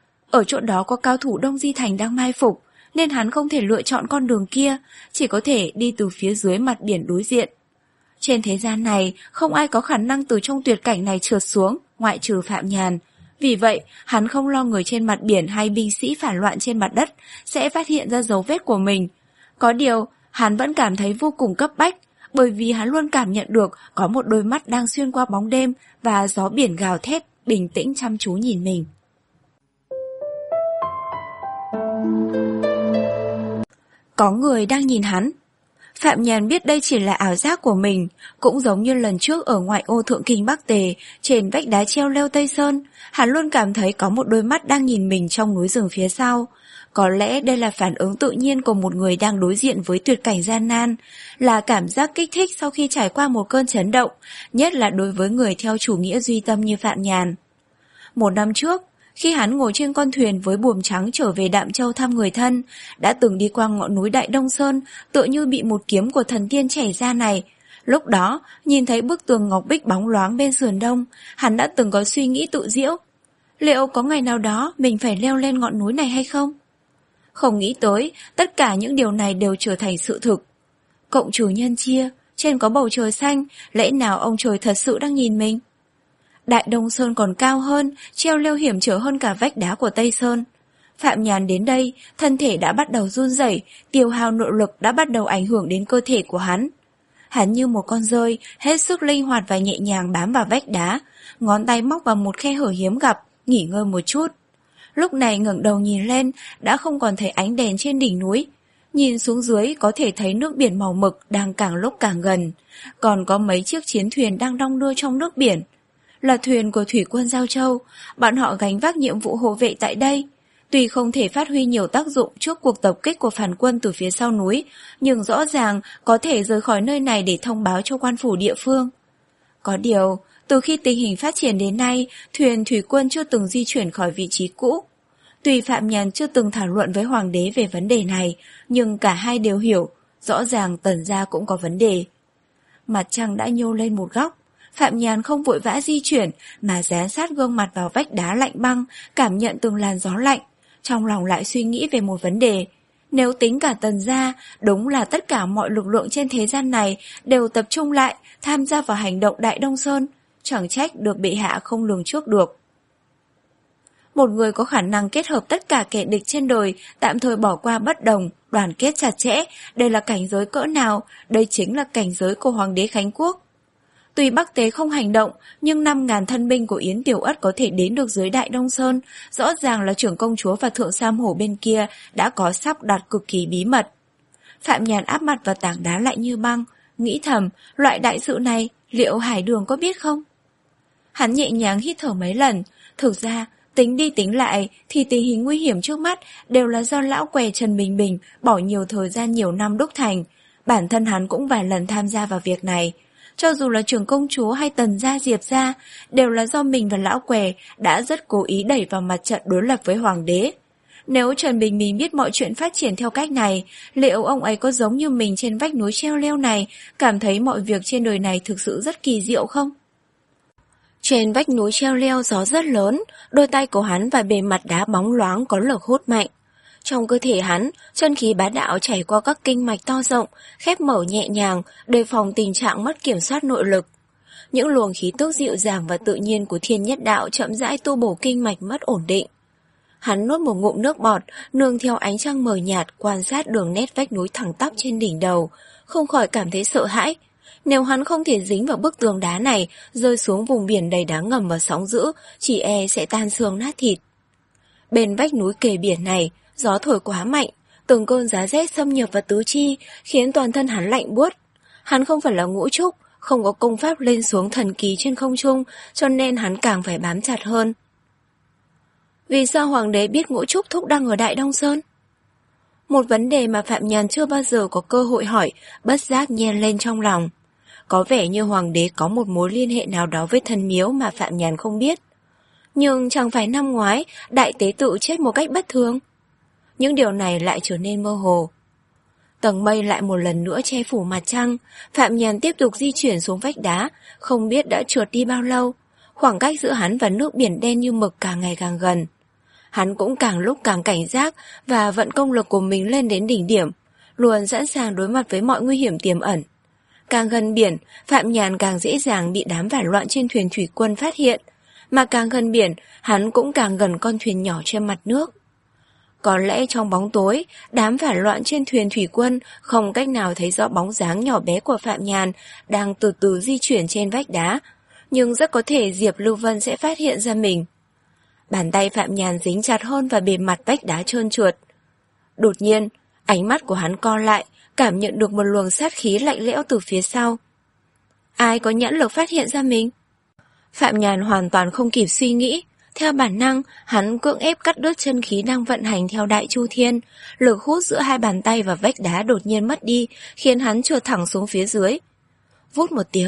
Ở chỗ đó có cao thủ Đông Di Thành đang mai phục, nên hắn không thể lựa chọn con đường kia, chỉ có thể đi từ phía dưới mặt biển đối diện. Trên thế gian này, không ai có khả năng từ trong tuyệt cảnh này trượt xuống, ngoại trừ Phạm Nhàn. Vì vậy, hắn không lo người trên mặt biển hay binh sĩ phản loạn trên mặt đất sẽ phát hiện ra dấu vết của mình. Có điều, hắn vẫn cảm thấy vô cùng cấp bách, bởi vì hắn luôn cảm nhận được có một đôi mắt đang xuyên qua bóng đêm và gió biển gào thét, bình tĩnh chăm chú nhìn mình. Có người đang nhìn hắn. Phạm Nhàn biết đây chỉ là ảo giác của mình, cũng giống như lần trước ở ngoại ô Thượng Kinh Bắc Tề, trên vách đá treo leo Tây Sơn, hắn luôn cảm thấy có một đôi mắt đang nhìn mình trong núi rừng phía sau. Có lẽ đây là phản ứng tự nhiên của một người đang đối diện với tuyệt cảnh gian nan, là cảm giác kích thích sau khi trải qua một cơn chấn động, nhất là đối với người theo chủ nghĩa duy tâm như Phạm Nhàn. Một năm trước, khi hắn ngồi trên con thuyền với buồm trắng trở về Đạm Châu thăm người thân, đã từng đi qua ngọn núi Đại Đông Sơn, tựa như bị một kiếm của thần tiên chảy ra này. Lúc đó, nhìn thấy bức tường ngọc bích bóng loáng bên sườn đông, hắn đã từng có suy nghĩ tự diễu. Liệu có ngày nào đó mình phải leo lên ngọn núi này hay không? Không nghĩ tới, tất cả những điều này đều trở thành sự thực. Cộng trừ nhân chia, trên có bầu trời xanh, lẽ nào ông trời thật sự đang nhìn mình? Đại Đông Sơn còn cao hơn, treo leo hiểm trở hơn cả vách đá của Tây Sơn. Phạm Nhàn đến đây, thân thể đã bắt đầu run rẩy, tiêu hao nội lực đã bắt đầu ảnh hưởng đến cơ thể của hắn. Hắn như một con dơi, hết sức linh hoạt và nhẹ nhàng bám vào vách đá, ngón tay móc vào một khe hở hiếm gặp, nghỉ ngơi một chút. Lúc này ngẩng đầu nhìn lên, đã không còn thấy ánh đèn trên đỉnh núi. Nhìn xuống dưới có thể thấy nước biển màu mực đang càng lúc càng gần. Còn có mấy chiếc chiến thuyền đang đong đưa trong nước biển. Là thuyền của thủy quân Giao Châu, bọn họ gánh vác nhiệm vụ hộ vệ tại đây. Tuy không thể phát huy nhiều tác dụng trước cuộc tập kích của phản quân từ phía sau núi, nhưng rõ ràng có thể rời khỏi nơi này để thông báo cho quan phủ địa phương. Có điều, từ khi tình hình phát triển đến nay, thuyền thủy quân chưa từng di chuyển khỏi vị trí cũ. Tuy Phạm Nhàn chưa từng thảo luận với hoàng đế về vấn đề này, nhưng cả hai đều hiểu, rõ ràng Tần gia cũng có vấn đề. Mặt trăng đã nhô lên một góc, Phạm Nhàn không vội vã di chuyển mà dán sát gương mặt vào vách đá lạnh băng, cảm nhận từng làn gió lạnh, trong lòng lại suy nghĩ về một vấn đề. Nếu tính cả Tần gia, đúng là tất cả mọi lực lượng trên thế gian này đều tập trung lại, tham gia vào hành động Đại Đông Sơn, chẳng trách được bệ hạ không lường trước được. Một người có khả năng kết hợp tất cả kẻ địch trên đời, tạm thời bỏ qua bất đồng, đoàn kết chặt chẽ, đây là cảnh giới cỡ nào, đây chính là cảnh giới của Hoàng đế Khánh Quốc. Tuy Bắc Tế không hành động, nhưng năm ngàn thân binh của Yến Tiểu Ất có thể đến được dưới Đại Đông Sơn, rõ ràng là trưởng công chúa và thượng Sam Hổ bên kia đã có sắp đặt cực kỳ bí mật. Phạm Nhàn áp mặt vào tảng đá lạnh như băng, nghĩ thầm, loại đại sự này, liệu Hải Đường có biết không? Hắn nhẹ nhàng hít thở mấy lần, thực ra, tính đi tính lại thì tình hình nguy hiểm trước mắt đều là do lão què Trần Bình Bình bỏ nhiều thời gian nhiều năm đúc thành. Bản thân hắn cũng vài lần tham gia vào việc này. Cho dù là trưởng công chúa hay Tần gia Diệp gia, đều là do mình và lão què đã rất cố ý đẩy vào mặt trận đối lập với hoàng đế. Nếu Trần Bình Bình biết mọi chuyện phát triển theo cách này, liệu ông ấy có giống như mình trên vách núi treo leo này, cảm thấy mọi việc trên đời này thực sự rất kỳ diệu không? Trên vách núi treo leo gió rất lớn, đôi tay của hắn và bề mặt đá bóng loáng có lực hút mạnh. Trong cơ thể hắn, chân khí bá đạo chảy qua các kinh mạch to rộng, khép mở nhẹ nhàng, đề phòng tình trạng mất kiểm soát nội lực. Những luồng khí tức dịu dàng và tự nhiên của thiên nhất đạo chậm rãi tu bổ kinh mạch mất ổn định. Hắn nuốt một ngụm nước bọt, nương theo ánh trăng mờ nhạt quan sát đường nét vách núi thẳng tắp trên đỉnh đầu, không khỏi cảm thấy sợ hãi. Nếu hắn không thể dính vào bức tường đá này, rơi xuống vùng biển đầy đá ngầm và sóng dữ, chỉ e sẽ tan xương nát thịt. Bên vách núi kề biển này, gió thổi quá mạnh, từng cơn giá rét xâm nhập vào tứ chi, khiến toàn thân hắn lạnh buốt. Hắn không phải là ngũ trúc, không có công pháp lên xuống thần kỳ trên không trung, cho nên hắn càng phải bám chặt hơn. Vì sao hoàng đế biết ngũ trúc thúc đang ở Đại Đông Sơn? Một vấn đề mà Phạm Nhàn chưa bao giờ có cơ hội hỏi, bất giác nhen lên trong lòng. Có vẻ như hoàng đế có một mối liên hệ nào đó với thần miếu mà Phạm Nhàn không biết. Nhưng chẳng phải năm ngoái, đại tế tự chết một cách bất thường. Những điều này lại trở nên mơ hồ. Tầng mây lại một lần nữa che phủ mặt trăng, Phạm Nhàn tiếp tục di chuyển xuống vách đá, không biết đã trượt đi bao lâu. Khoảng cách giữa hắn và nước biển đen như mực càng ngày càng gần. Hắn cũng càng lúc càng cảnh giác và vận công lực của mình lên đến đỉnh điểm, luôn sẵn sàng đối mặt với mọi nguy hiểm tiềm ẩn. Càng gần biển, Phạm Nhàn càng dễ dàng bị đám phản loạn trên thuyền thủy quân phát hiện, mà càng gần biển, hắn cũng càng gần con thuyền nhỏ trên mặt nước. Có lẽ trong bóng tối, đám phản loạn trên thuyền thủy quân không cách nào thấy rõ bóng dáng nhỏ bé của Phạm Nhàn đang từ từ di chuyển trên vách đá, nhưng rất có thể Diệp Lưu Vân sẽ phát hiện ra mình. Bàn tay Phạm Nhàn dính chặt hơn vào bề mặt vách đá trơn trượt. Đột nhiên, ánh mắt của hắn co lại, cảm nhận được một luồng sát khí lạnh lẽo từ phía sau. Ai có nhãn lực phát hiện ra mình? Phạm Nhàn hoàn toàn không kịp suy nghĩ. Theo bản năng, hắn cưỡng ép cắt đứt chân khí đang vận hành theo Đại Chu Thiên. Lực hút giữa hai bàn tay và vách đá đột nhiên mất đi, khiến hắn trượt thẳng xuống phía dưới. Vút một tiếng,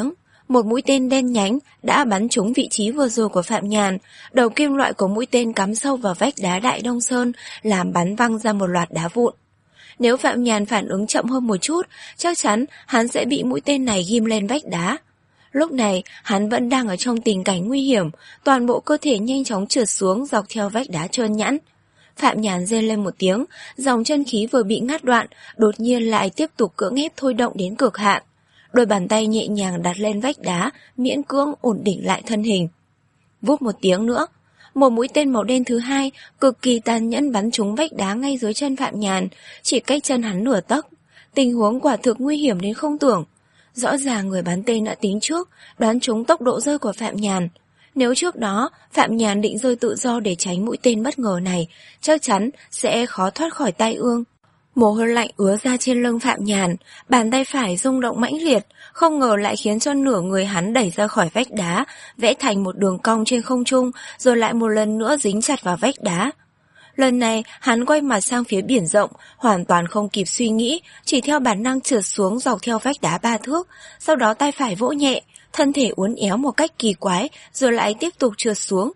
Một mũi tên đen nhánh đã bắn trúng vị trí vừa rồi của Phạm Nhàn, đầu kim loại của mũi tên cắm sâu vào vách đá Đại Đông Sơn, làm bắn văng ra một loạt đá vụn. Nếu Phạm Nhàn phản ứng chậm hơn một chút, chắc chắn hắn sẽ bị mũi tên này ghim lên vách đá. Lúc này, hắn vẫn đang ở trong tình cảnh nguy hiểm, toàn bộ cơ thể nhanh chóng trượt xuống dọc theo vách đá trơn nhẵn. Phạm Nhàn rên lên một tiếng, dòng chân khí vừa bị ngắt đoạn, đột nhiên lại tiếp tục cưỡng ép thôi động đến cực hạn. Đôi bàn tay nhẹ nhàng đặt lên vách đá, miễn cưỡng ổn định lại thân hình. Vút một tiếng nữa, một mũi tên màu đen thứ hai cực kỳ tàn nhẫn bắn trúng vách đá ngay dưới chân Phạm Nhàn, chỉ cách chân hắn nửa tấc. Tình huống quả thực nguy hiểm đến không tưởng. Rõ ràng người bắn tên đã tính trước, đoán trúng tốc độ rơi của Phạm Nhàn. Nếu trước đó Phạm Nhàn định rơi tự do để tránh mũi tên bất ngờ này, chắc chắn sẽ khó thoát khỏi tai ương. Mồ hôi lạnh ứa ra trên lưng Phạm Nhàn, bàn tay phải rung động mãnh liệt, không ngờ lại khiến cho nửa người hắn đẩy ra khỏi vách đá, vẽ thành một đường cong trên không trung, rồi lại một lần nữa dính chặt vào vách đá. Lần này, hắn quay mặt sang phía biển rộng, hoàn toàn không kịp suy nghĩ, chỉ theo bản năng trượt xuống dọc theo vách đá ba thước, sau đó tay phải vỗ nhẹ, thân thể uốn éo một cách kỳ quái, rồi lại tiếp tục trượt xuống.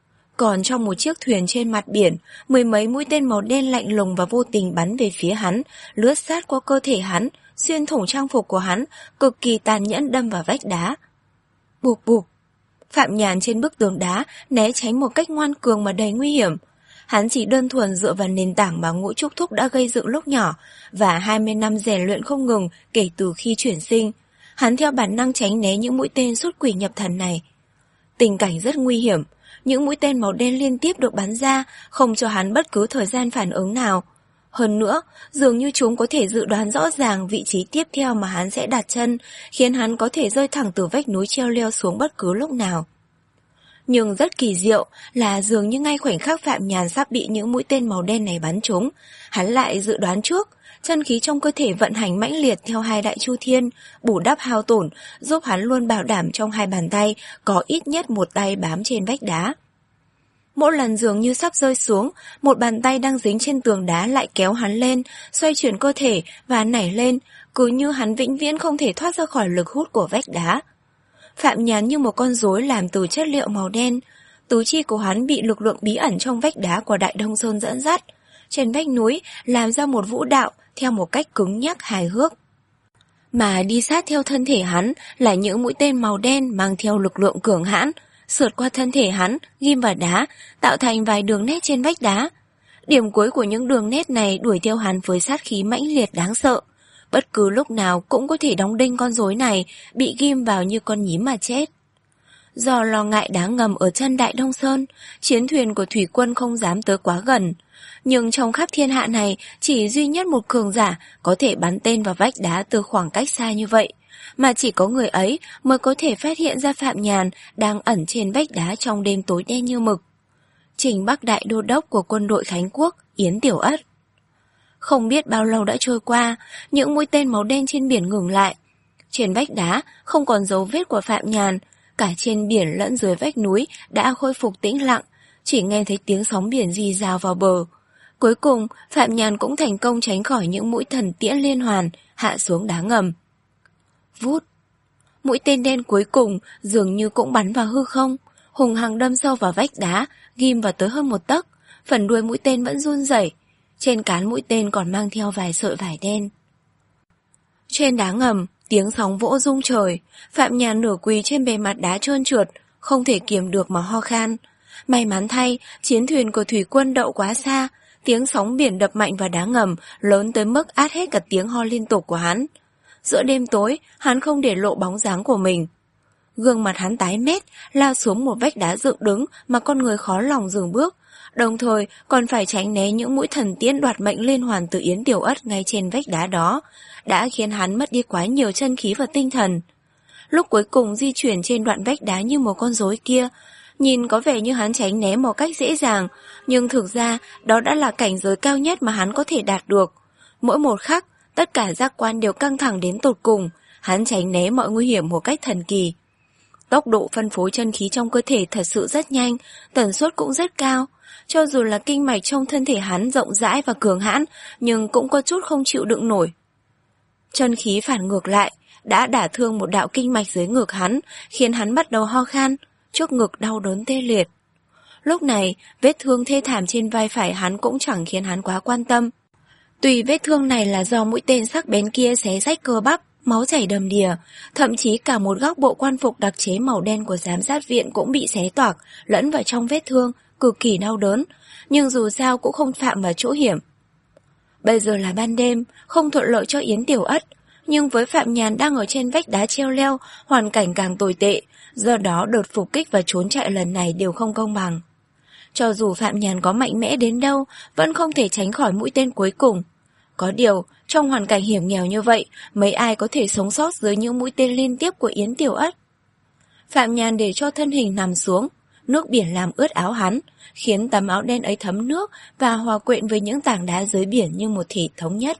Còn trong một chiếc thuyền trên mặt biển, mười mấy mũi tên màu đen lạnh lùng và vô tình bắn về phía hắn, lướt sát qua cơ thể hắn, xuyên thủng trang phục của hắn, cực kỳ tàn nhẫn đâm vào vách đá. Bụp bụp. Phạm Nhàn trên bức tường đá né tránh một cách ngoan cường mà đầy nguy hiểm. Hắn chỉ đơn thuần dựa vào nền tảng mà Ngũ Trúc Thúc đã gây dựng lúc nhỏ và hai mươi năm rèn luyện không ngừng kể từ khi chuyển sinh. Hắn theo bản năng tránh né những mũi tên xuất quỷ nhập thần này. Tình cảnh rất nguy hiểm, những mũi tên màu đen liên tiếp được bắn ra, không cho hắn bất cứ thời gian phản ứng nào. Hơn nữa, dường như chúng có thể dự đoán rõ ràng vị trí tiếp theo mà hắn sẽ đặt chân, khiến hắn có thể rơi thẳng từ vách núi treo leo xuống bất cứ lúc nào. Nhưng rất kỳ diệu là dường như ngay khoảnh khắc Phạm Nhàn sắp bị những mũi tên màu đen này bắn trúng, hắn lại dự đoán trước, chân khí trong cơ thể vận hành mãnh liệt theo hai đại chu thiên, bù đắp hao tổn, giúp hắn luôn bảo đảm trong hai bàn tay có ít nhất một tay bám trên vách đá. Mỗi lần dường như sắp rơi xuống, một bàn tay đang dính trên tường đá lại kéo hắn lên, xoay chuyển cơ thể và nảy lên, cứ như hắn vĩnh viễn không thể thoát ra khỏi lực hút của vách đá. Phạm Nhàn như một con rối làm từ chất liệu màu đen, tứ chi của hắn bị lực lượng bí ẩn trong vách đá của Đại Đông Sơn dẫn dắt, trên vách núi làm ra một vũ đạo theo một cách cứng nhắc hài hước. Mà đi sát theo thân thể hắn là những mũi tên màu đen mang theo lực lượng cường hãn, sượt qua thân thể hắn, ghim vào đá, tạo thành vài đường nét trên vách đá. Điểm cuối của những đường nét này đuổi theo hắn với sát khí mãnh liệt đáng sợ. Bất cứ lúc nào cũng có thể đóng đinh con rối này, bị ghim vào như con nhím mà chết. Do lo ngại đá ngầm ở chân Đại Đông Sơn, chiến thuyền của thủy quân không dám tới quá gần. Nhưng trong khắp thiên hạ này, chỉ duy nhất một cường giả có thể bắn tên vào vách đá từ khoảng cách xa như vậy, mà chỉ có người ấy mới có thể phát hiện ra Phạm Nhàn đang ẩn trên vách đá trong đêm tối đen như mực. Trình Bắc Đại Đô đốc của quân đội Khánh Quốc, Yến Tiểu Ất. Không biết bao lâu đã trôi qua, những mũi tên màu đen trên biển ngừng lại. Trên vách đá không còn dấu vết của Phạm Nhàn, cả trên biển lẫn dưới vách núi đã khôi phục tĩnh lặng, chỉ nghe thấy tiếng sóng biển rì rào vào bờ. Cuối cùng, Phạm Nhàn cũng thành công tránh khỏi những mũi thần tiễn liên hoàn, hạ xuống đá ngầm. Vút! Mũi tên đen cuối cùng dường như cũng bắn vào hư không, hùng hăng đâm sâu vào vách đá, ghim vào tới hơn một tấc, phần đuôi mũi tên vẫn run rẩy. Trên cán mũi tên còn mang theo vài sợi vải đen. Trên đá ngầm, tiếng sóng vỗ rung trời, Phạm Nhàn nửa quỳ trên bề mặt đá trơn trượt, không thể kiềm được mà ho khan. May mắn thay, chiến thuyền của thủy quân đậu quá xa, tiếng sóng biển đập mạnh vào đá ngầm, lớn tới mức át hết cả tiếng ho liên tục của hắn. Giữa đêm tối, hắn không để lộ bóng dáng của mình. Gương mặt hắn tái mét, lao xuống một vách đá dựng đứng mà con người khó lòng dừng bước, đồng thời còn phải tránh né những mũi thần tiễn đoạt mệnh liên hoàn từ Yến Tiểu Ất ngay trên vách đá đó, đã khiến hắn mất đi quá nhiều chân khí và tinh thần. Lúc cuối cùng di chuyển trên đoạn vách đá như một con rối kia, nhìn có vẻ như hắn tránh né một cách dễ dàng, nhưng thực ra đó đã là cảnh giới cao nhất mà hắn có thể đạt được. Mỗi một khắc, tất cả giác quan đều căng thẳng đến tột cùng, hắn tránh né mọi nguy hiểm một cách thần kỳ. Tốc độ phân phối chân khí trong cơ thể thật sự rất nhanh, tần suất cũng rất cao. Cho dù là kinh mạch trong thân thể hắn rộng rãi và cường hãn, nhưng cũng có chút không chịu đựng nổi. Chân khí phản ngược lại, đã đả thương một đạo kinh mạch dưới ngực hắn, khiến hắn bắt đầu ho khan, trước ngực đau đớn tê liệt. Lúc này, vết thương thê thảm trên vai phải hắn cũng chẳng khiến hắn quá quan tâm. Tuy vết thương này là do mũi tên sắc bén kia xé rách cơ bắp, máu chảy đầm đìa, thậm chí cả một góc bộ quan phục đặc chế màu đen của giám sát viện cũng bị xé toạc, lẫn vào trong vết thương, cực kỳ đau đớn, nhưng dù sao cũng không phạm vào chỗ hiểm. Bây giờ là ban đêm, không thuận lợi cho Yến Tiểu Ất, nhưng với Phạm Nhàn đang ở trên vách đá treo leo, hoàn cảnh càng tồi tệ, do đó đợt phục kích và trốn chạy lần này đều không công bằng. Cho dù Phạm Nhàn có mạnh mẽ đến đâu, vẫn không thể tránh khỏi mũi tên cuối cùng. Có điều, trong hoàn cảnh hiểm nghèo như vậy, mấy ai có thể sống sót dưới những mũi tên liên tiếp của Yến Tiểu Ất. Phạm Nhàn để cho thân hình nằm xuống, nước biển làm ướt áo hắn, khiến tấm áo đen ấy thấm nước và hòa quyện với những tảng đá dưới biển như một thể thống nhất.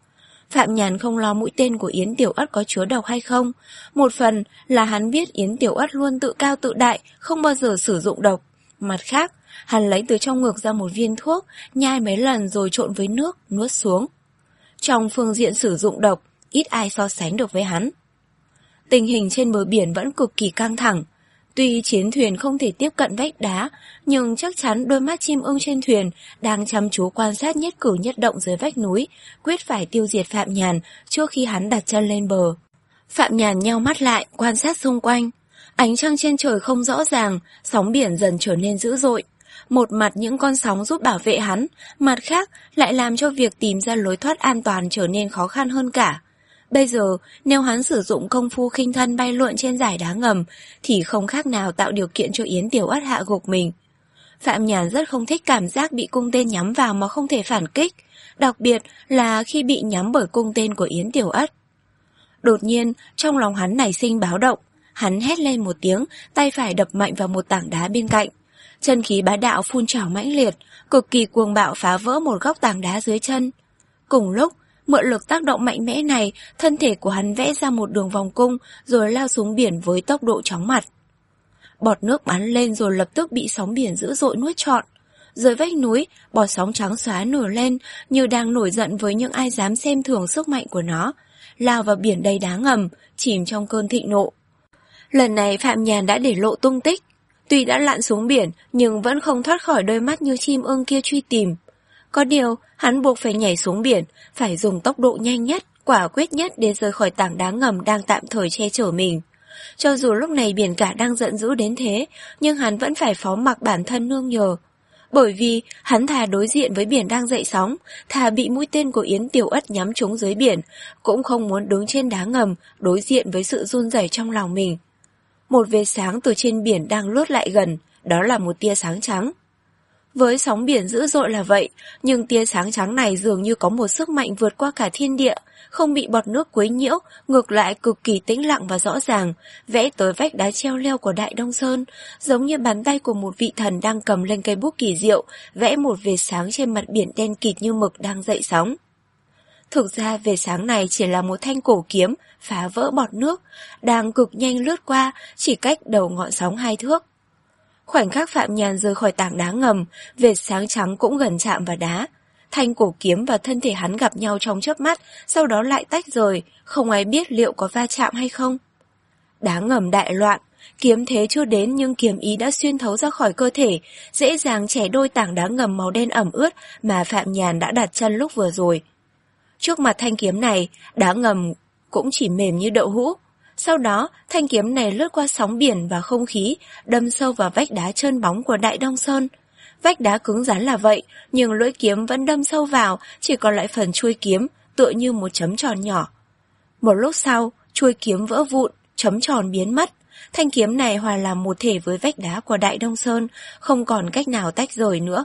Phạm Nhàn không lo mũi tên của Yến Tiểu Ất có chứa độc hay không, một phần là hắn biết Yến Tiểu Ất luôn tự cao tự đại, không bao giờ sử dụng độc. Mặt khác, hắn lấy từ trong ngực ra một viên thuốc, nhai mấy lần rồi trộn với nước, nuốt xuống. Trong phương diện sử dụng độc, ít ai so sánh được với hắn. Tình hình trên bờ biển vẫn cực kỳ căng thẳng. Tuy chiến thuyền không thể tiếp cận vách đá, nhưng chắc chắn đôi mắt chim ưng trên thuyền đang chăm chú quan sát nhất cử nhất động dưới vách núi, quyết phải tiêu diệt Phạm Nhàn trước khi hắn đặt chân lên bờ. Phạm Nhàn nheo mắt lại, quan sát xung quanh. Ánh trăng trên trời không rõ ràng, sóng biển dần trở nên dữ dội. Một mặt những con sóng giúp bảo vệ hắn, mặt khác lại làm cho việc tìm ra lối thoát an toàn trở nên khó khăn hơn cả. Bây giờ, nếu hắn sử dụng công phu khinh thân bay lượn trên dải đá ngầm, thì không khác nào tạo điều kiện cho Yến Tiểu Ất hạ gục mình. Phạm Nhàn rất không thích cảm giác bị cung tên nhắm vào mà không thể phản kích, đặc biệt là khi bị nhắm bởi cung tên của Yến Tiểu Ất. Đột nhiên, trong lòng hắn nảy sinh báo động, hắn hét lên một tiếng, tay phải đập mạnh vào một tảng đá bên cạnh. Chân khí bá đạo phun trào mãnh liệt, cực kỳ cuồng bạo phá vỡ một góc tảng đá dưới chân. Cùng lúc, mượn lực tác động mạnh mẽ này, thân thể của hắn vẽ ra một đường vòng cung rồi lao xuống biển với tốc độ chóng mặt. Bọt nước bắn lên rồi lập tức bị sóng biển dữ dội nuốt trọn. Dưới vách núi, bọt sóng trắng xóa nổi lên như đang nổi giận với những ai dám xem thường sức mạnh của nó, lao vào biển đầy đá ngầm, chìm trong cơn thịnh nộ. Lần này Phạm Nhàn đã để lộ tung tích. Tuy đã lặn xuống biển nhưng vẫn không thoát khỏi đôi mắt như chim ưng kia truy tìm. Có điều, hắn buộc phải nhảy xuống biển, phải dùng tốc độ nhanh nhất, quả quyết nhất để rời khỏi tảng đá ngầm đang tạm thời che chở mình. Cho dù lúc này biển cả đang giận dữ đến thế, nhưng hắn vẫn phải phó mặc bản thân nương nhờ. Bởi vì hắn thà đối diện với biển đang dậy sóng, thà bị mũi tên của Yến Tiểu Ất nhắm trúng dưới biển, cũng không muốn đứng trên đá ngầm đối diện với sự run rẩy trong lòng mình. Một vệt sáng từ trên biển đang lướt lại gần, đó là một tia sáng trắng. Với sóng biển dữ dội là vậy, nhưng tia sáng trắng này dường như có một sức mạnh vượt qua cả thiên địa, không bị bọt nước quấy nhiễu, ngược lại cực kỳ tĩnh lặng và rõ ràng, vẽ tới vách đá treo leo của Đại Đông Sơn, giống như bàn tay của một vị thần đang cầm lên cây bút kỳ diệu, vẽ một vệt sáng trên mặt biển đen kịt như mực đang dậy sóng. Thực ra vệt sáng này chỉ là một thanh cổ kiếm, phá vỡ bọt nước, đang cực nhanh lướt qua, chỉ cách đầu ngọn sóng hai thước. Khoảnh khắc Phạm Nhàn rời khỏi tảng đá ngầm, vệt sáng trắng cũng gần chạm vào đá. Thanh cổ kiếm và thân thể hắn gặp nhau trong chớp mắt, sau đó lại tách rời, không ai biết liệu có va chạm hay không. Đá ngầm đại loạn, kiếm thế chưa đến nhưng kiếm ý đã xuyên thấu ra khỏi cơ thể, dễ dàng chẻ đôi tảng đá ngầm màu đen ẩm ướt mà Phạm Nhàn đã đặt chân lúc vừa rồi. Trước mặt thanh kiếm này, đá ngầm cũng chỉ mềm như đậu hũ. Sau đó, thanh kiếm này lướt qua sóng biển và không khí, đâm sâu vào vách đá trơn bóng của Đại Đông Sơn. Vách đá cứng rắn là vậy, nhưng lưỡi kiếm vẫn đâm sâu vào, chỉ còn lại phần chuôi kiếm, tựa như một chấm tròn nhỏ. Một lúc sau, chuôi kiếm vỡ vụn, chấm tròn biến mất. Thanh kiếm này hòa làm một thể với vách đá của Đại Đông Sơn, không còn cách nào tách rời nữa.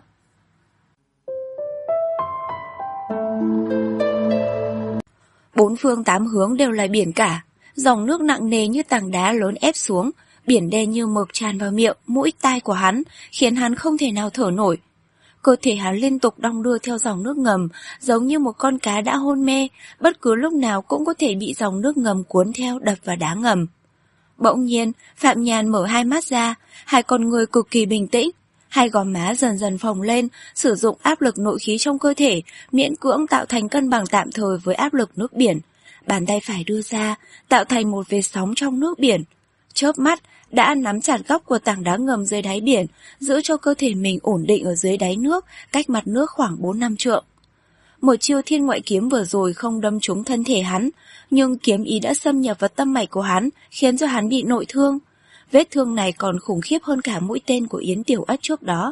Bốn phương tám hướng đều là biển cả, dòng nước nặng nề như tảng đá lớn ép xuống, biển đen như mực tràn vào miệng, mũi, tai của hắn, khiến hắn không thể nào thở nổi. Cơ thể hắn liên tục đong đưa theo dòng nước ngầm, giống như một con cá đã hôn mê, bất cứ lúc nào cũng có thể bị dòng nước ngầm cuốn theo đập vào đá ngầm. Bỗng nhiên, Phạm Nhàn mở hai mắt ra, hai con người cực kỳ bình tĩnh, hai gò má dần dần phồng lên, sử dụng áp lực nội khí trong cơ thể, miễn cưỡng tạo thành cân bằng tạm thời với áp lực nước biển. Bàn tay phải đưa ra, tạo thành một vệt sóng trong nước biển. Chớp mắt, đã nắm chặt góc của tảng đá ngầm dưới đáy biển, giữ cho cơ thể mình ổn định ở dưới đáy nước, cách mặt nước khoảng bốn năm trượng. Một chiêu thiên ngoại kiếm vừa rồi không đâm trúng thân thể hắn, nhưng kiếm ý đã xâm nhập vào tâm mạch của hắn, khiến cho hắn bị nội thương. Vết thương này còn khủng khiếp hơn cả mũi tên của Yến Tiểu Ất trước đó.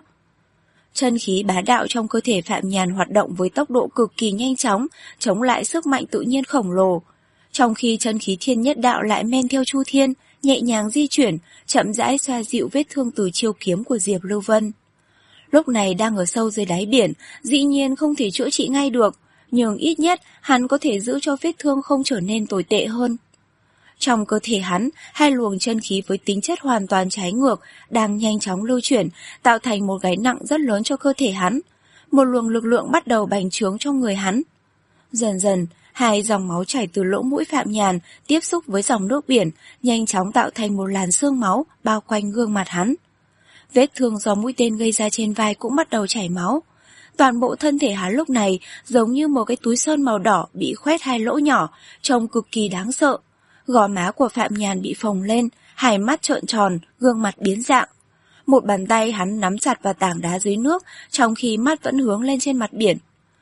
Chân khí bá đạo trong cơ thể Phạm Nhàn hoạt động với tốc độ cực kỳ nhanh chóng, chống lại sức mạnh tự nhiên khổng lồ. Trong khi chân khí thiên nhất đạo lại men theo Chu Thiên, nhẹ nhàng di chuyển, chậm rãi xoa dịu vết thương từ chiêu kiếm của Diệp Lưu Vân. Lúc này đang ở sâu dưới đáy biển, dĩ nhiên không thể chữa trị ngay được, nhưng ít nhất hắn có thể giữ cho vết thương không trở nên tồi tệ hơn. Trong cơ thể hắn, hai luồng chân khí với tính chất hoàn toàn trái ngược đang nhanh chóng lưu chuyển, tạo thành một gánh nặng rất lớn cho cơ thể hắn. Một luồng lực lượng bắt đầu bành trướng trong người hắn. Dần dần, hai dòng máu chảy từ lỗ mũi Phạm Nhàn tiếp xúc với dòng nước biển, nhanh chóng tạo thành một làn sương máu bao quanh gương mặt hắn. Vết thương do mũi tên gây ra trên vai cũng bắt đầu chảy máu. Toàn bộ thân thể hắn lúc này giống như một cái túi sơn màu đỏ bị khoét hai lỗ nhỏ, trông cực kỳ đáng sợ. Gò má của Phạm Nhàn bị phồng lên, hai mắt trợn tròn, gương mặt biến dạng. Một bàn tay hắn nắm chặt vào tảng đá dưới nước, trong khi mắt vẫn hướng lên trên mặt biển.